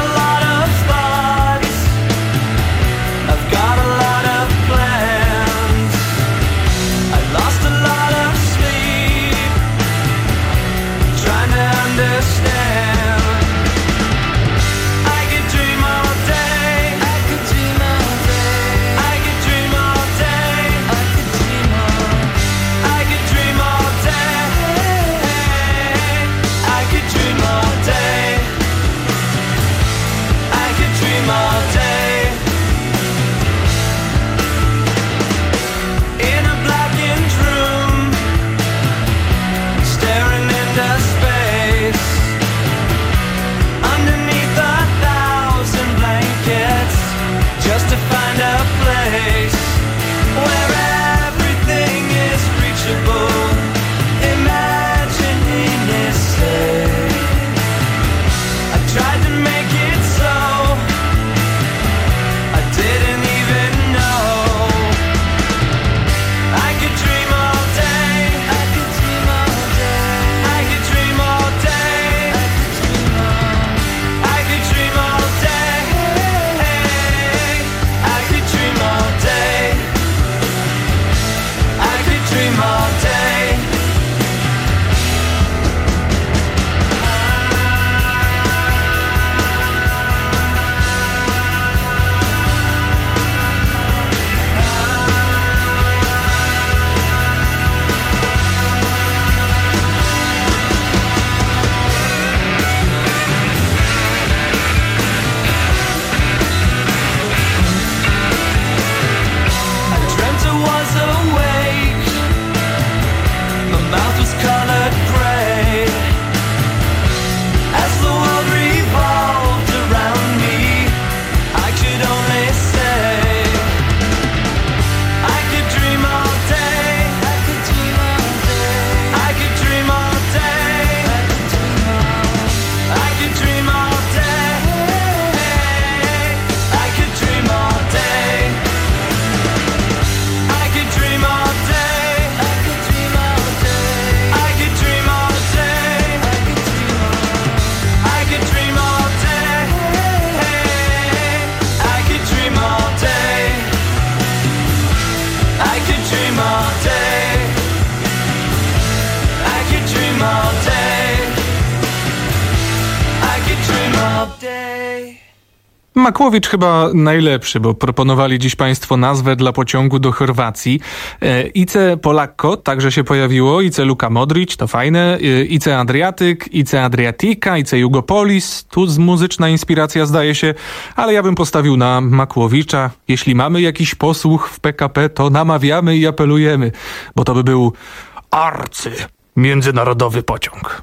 Makłowicz chyba najlepszy, bo proponowali dziś Państwo nazwę dla pociągu do Chorwacji. E, I C Polakko także się pojawiło, I C Luka Modric, to fajne, e, I C Adriatyk, I C Adriatika, I C Jugopolis, tu z muzyczna inspiracja zdaje się, ale ja bym postawił na Makłowicza. Jeśli mamy jakiś posłuch w P K P, to namawiamy i apelujemy, bo to by był arcy międzynarodowy pociąg.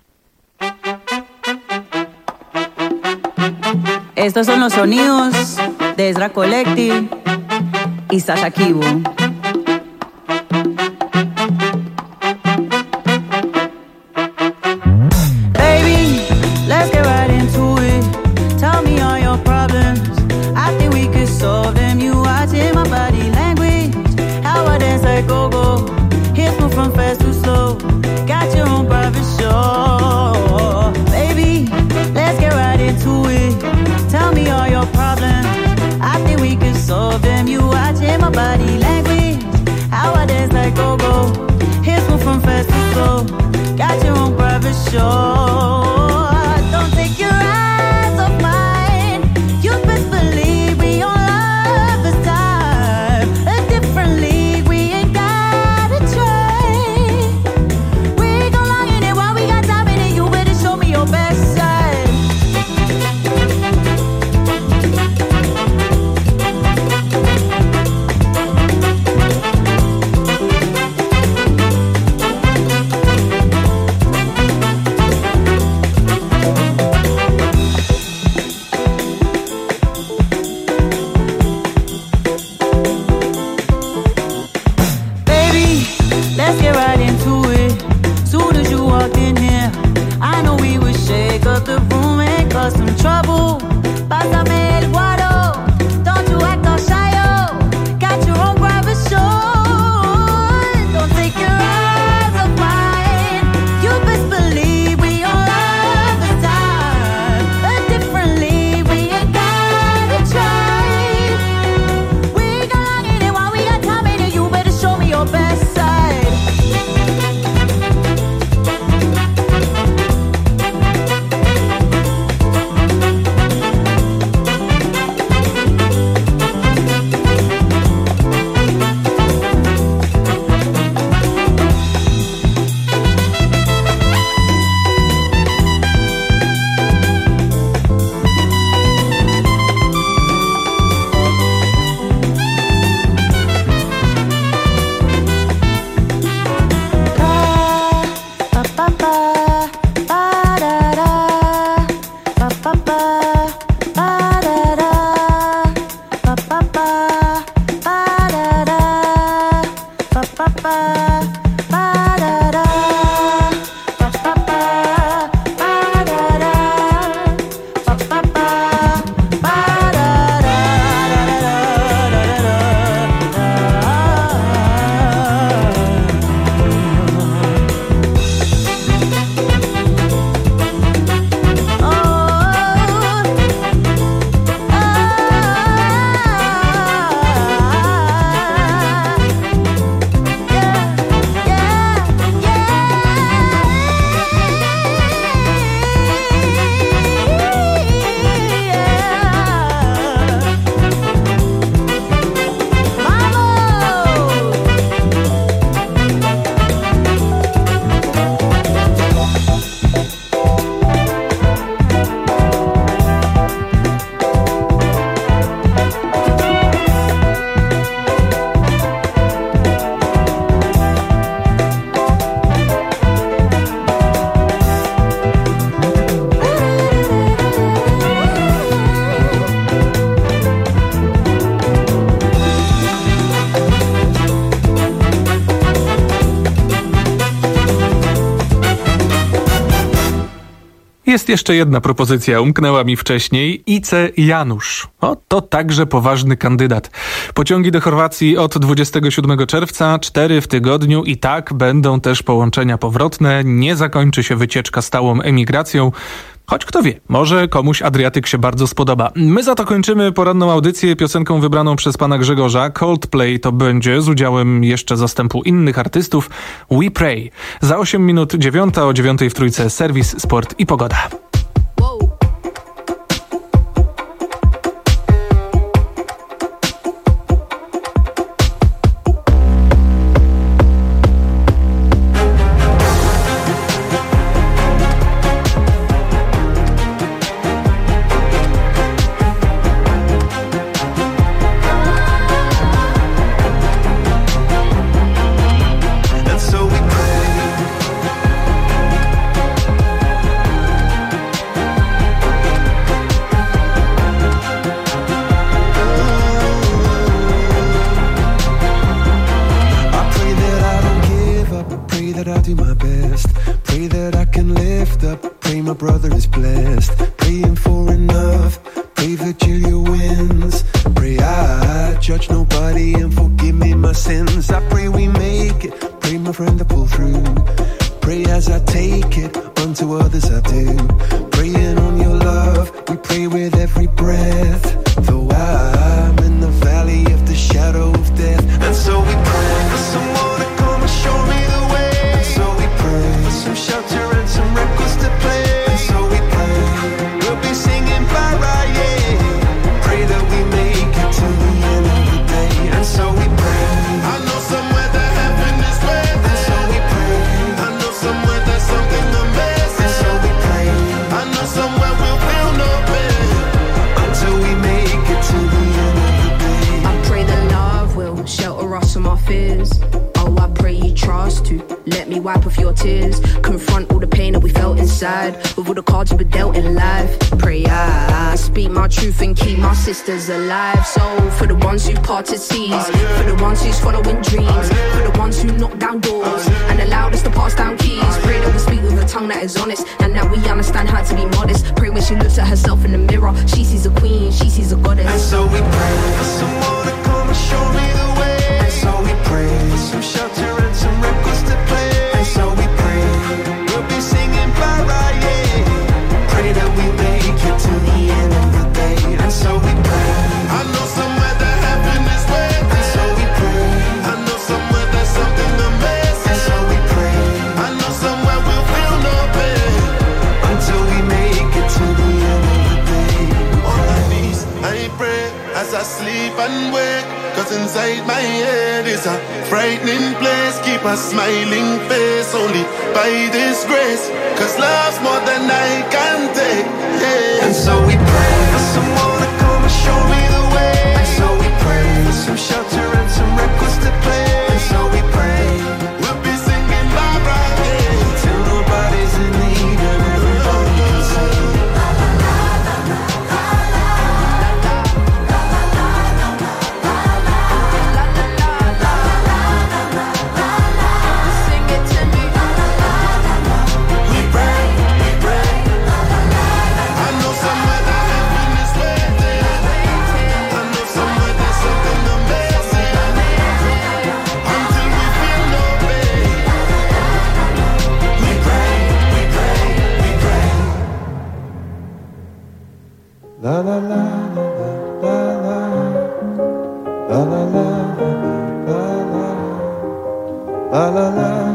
Estos son los sonidos de Ezra Collective y Sasha Kibu. Baby, let's get right into it. Tell me all your problems. I think we could solve them. You watching my body language. How I dance like go-go. Hips move from fast to slow. Got your own private show. Baby, let's get right into it. Tell me all your problems. I think we could solve them. You watching my body language. How I dance like go-go. Hips move from fast to slow. Got your own private show. Don't take your eyes off mine. You best believe we on love this time. A different league, we ain't gotta try. We gon' long in it while we got time in it. You better show me your best side. Let's get right into it. Soon as you walked in here, I know we would shake up the room and cause some trouble. Pásame el guaro, don't you act all shy, oh. Got your own private show. Don't take your eyes off mine. You best believe we on love this time. A different league, we ain't gotta try. We gon' long in it while we got time in it. You better show me your best side. Jest jeszcze jedna propozycja, umknęła mi wcześniej. I C Janusz. O, to także poważny kandydat. Pociągi do Chorwacji od dwudziestego siódmego czerwca, cztery w tygodniu i tak będą też połączenia powrotne. Nie zakończy się wycieczka stałą emigracją. Choć kto wie, może komuś Adriatyk się bardzo spodoba. My za to kończymy poranną audycję piosenką wybraną przez pana Grzegorza. Coldplay to będzie z udziałem jeszcze zastępu innych artystów. We Pray. Za osiem minut dziewiąta, o dziewiątej w Trójce serwis, sport i pogoda. do my best. Pray that I can lift up, pray my brother is blessed. Praying for enough, pray that Julia wins. Pray I judge nobody and forgive me my sins. I pray we make it, pray my friend to pull through. Pray as I take it, unto others I do. Praying on your love, we pray with every breath. Though I'm in the valley of the shadow of death. And so we pray for someone to come and show me the way. And so we pray for some shelter and some records to play. And so we pray, we'll be singing para, yeah. Pray that we make it to the end of the day. And so we pray, I know somewhere that heaven is waiting. And so we pray, I know somewhere there's something amazing. And so we pray, I know somewhere we'll feel no pain until we make it to the end of the day. I pray that love will shelter us from our fears. Oh, I pray you trust to let me wipe off your tears. Confront all the pain that we felt inside with all the cards we've been dealt in life. Pray I speak my truth and keep my sisters alive. So for the ones who've parted seas, for the ones who's following dreams, for the ones who knock down doors and allowed us to pass down keys. Pray that we speak with a tongue that is honest and that we understand how to be modest. Pray when she looks at herself in the mirror, she sees a queen, she sees a goddess. And so we pray for someone to come and show me the way. And so we pray for some shelter and some records to play. And so we pray, we'll be singing para, yeah. Pray that we make it to the end of the day. And so we pray, I know somewhere that heaven is waiting. And so we pray, I know somewhere there's something amazing. And so we pray, I know somewhere we'll feel no pain until we make it to the end of the day. On my knees, I pray as I sleep and wake. Cause inside my head is a frightening place. Keep a smiling face only by this grace. Cause love's more than I can take, yeah. And so we pray for someone to come and show me the way. And so we pray for some shelter and some records to play. And so we pray, we'll be singing bye bye, yeah. Till nobody's in need and everybody can sing. La la la la la la la la la la la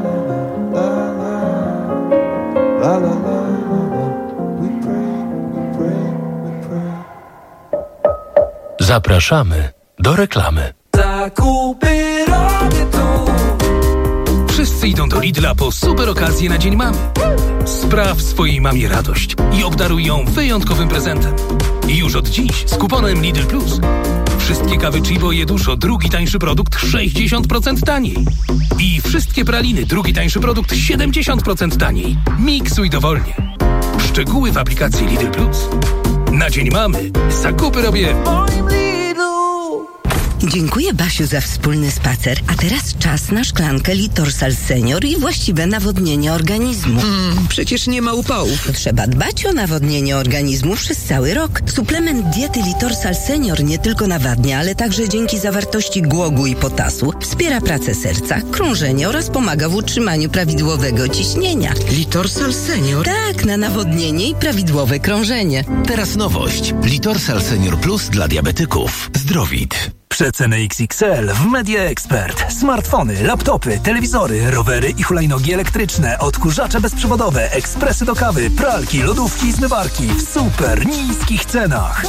la la la. We pray, we pray, we pray. Zapraszamy do reklamy. Zakupy robię tu. Wszyscy idą do Lidla po super okazję na Dzień Mamy. Spraw swojej mamie radość i obdaruj ją wyjątkowym prezentem. I już od dziś z kuponem Lidl Plus. Wszystkie kawy Chibo Jeduszo, drugi tańszy produkt sześćdziesiąt procent taniej. I wszystkie praliny, drugi tańszy produkt siedemdziesiąt procent taniej. Miksuj dowolnie. Szczegóły w aplikacji Lidl Plus. Na Dzień Mamy zakupy robię w moim Lidlu. Dziękuję, Basiu, za wspólny spacer. A teraz czas na szklankę Litorsal Senior i właściwe nawodnienie organizmu. Mm, przecież nie ma upałów. Trzeba dbać o nawodnienie organizmu przez cały rok. Suplement diety Litorsal Senior nie tylko nawadnia, ale także dzięki zawartości głogu i potasu wspiera pracę serca, krążenie oraz pomaga w utrzymaniu prawidłowego ciśnienia. Litorsal Senior? Tak, na nawodnienie i prawidłowe krążenie. Teraz nowość. Litorsal Senior Plus dla diabetyków. Zdrowit. Przeceny X X L w Media Expert. Smartfony, laptopy, telewizory, rowery i hulajnogi elektryczne, odkurzacze bezprzewodowe, ekspresy do kawy, pralki, lodówki i zmywarki w super niskich cenach.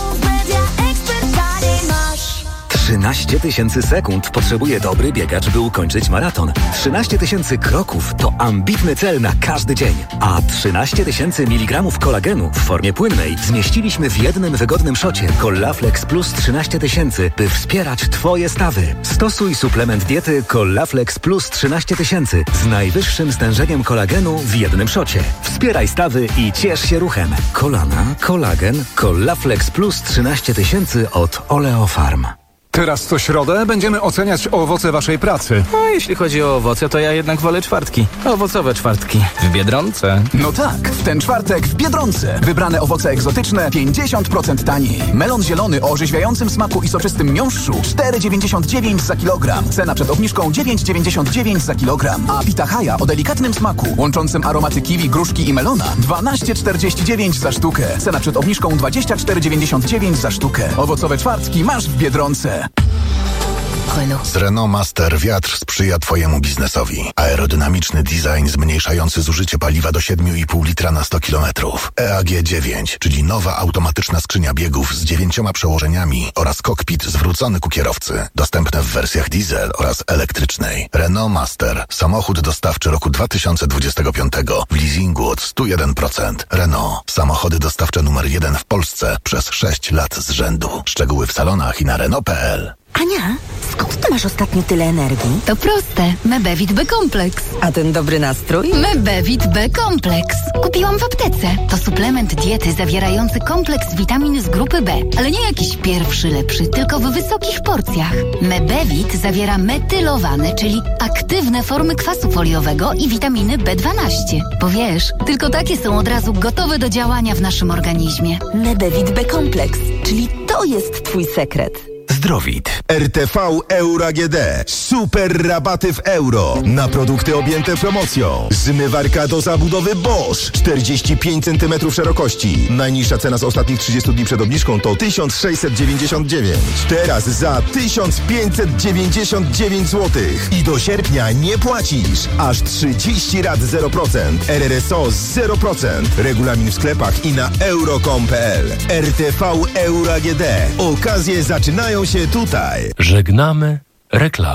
trzynaście tysięcy sekund potrzebuje dobry biegacz, by ukończyć maraton. trzynaście tysięcy kroków to ambitny cel na każdy dzień. A trzynaście tysięcy miligramów kolagenu w formie płynnej zmieściliśmy w jednym wygodnym szocie Collaflex Plus trzynaście tysięcy, by wspierać Twoje stawy. Stosuj suplement diety Collaflex Plus trzynaście tysięcy z najwyższym stężeniem kolagenu w jednym szocie. Wspieraj stawy i ciesz się ruchem. Kolana, kolagen, Collaflex Plus trzynaście tysięcy od Oleofarm. Teraz co środę będziemy oceniać owoce waszej pracy. No, jeśli chodzi o owoce, to ja jednak wolę czwartki. Owocowe czwartki. W Biedronce. No tak, w ten czwartek w Biedronce. Wybrane owoce egzotyczne pięćdziesiąt procent taniej. Melon zielony o orzeźwiającym smaku i soczystym miąższu cztery dziewięćdziesiąt dziewięć za kilogram. Cena przed obniżką dziewięć dziewięćdziesiąt dziewięć za kilogram. A pitahaya o delikatnym smaku, łączącym aromaty kiwi, gruszki i melona dwanaście czterdzieści dziewięć za sztukę. Cena przed obniżką dwadzieścia cztery dziewięćdziesiąt dziewięć za sztukę. Owocowe czwartki masz w Biedronce. Z Renault Master wiatr sprzyja Twojemu biznesowi. Aerodynamiczny design zmniejszający zużycie paliwa do siedem i pół litra na sto kilometrów. E A G dziewięć, czyli nowa automatyczna skrzynia biegów z dziewięcioma przełożeniami oraz kokpit zwrócony ku kierowcy. Dostępne w wersjach diesel oraz elektrycznej. Renault Master. Samochód dostawczy roku dwa tysiące dwudziestego piątego w leasingu od sto jeden procent. Renault. Samochody dostawcze numer jeden w Polsce przez sześć lat z rzędu. Szczegóły w salonach i na Renault kropka p l. Ania, skąd ty masz ostatnio tyle energii? To proste. Mebevit B-Kompleks. A ten dobry nastrój? Mebevit B-Kompleks. Kupiłam w aptece. To suplement diety zawierający kompleks witamin z grupy B. Ale nie jakiś pierwszy lepszy, tylko w wysokich porcjach. Mebevit zawiera metylowane, czyli aktywne formy kwasu foliowego i witaminy B dwanaście. Bo wiesz, tylko takie są od razu gotowe do działania w naszym organizmie. Mebevit B-Kompleks, czyli to jest twój sekret. Zdrowit. R T V Euro A G D. Super rabaty w euro. Na produkty objęte promocją. Zmywarka do zabudowy Bosch. czterdzieści pięć centymetrów szerokości. Najniższa cena z ostatnich trzydziestu dni przed obniżką to tysiąc sześćset dziewięćdziesiąt dziewięć. Teraz za tysiąc pięćset dziewięćdziesiąt dziewięć złotych. I do sierpnia nie płacisz. Aż trzydzieści rat zero procent. R R S O zero procent. Regulamin w sklepach i na euro kropka com kropka p l. R T V Euro A G D. Okazje zaczynają się tutaj. Żegnamy reklamy.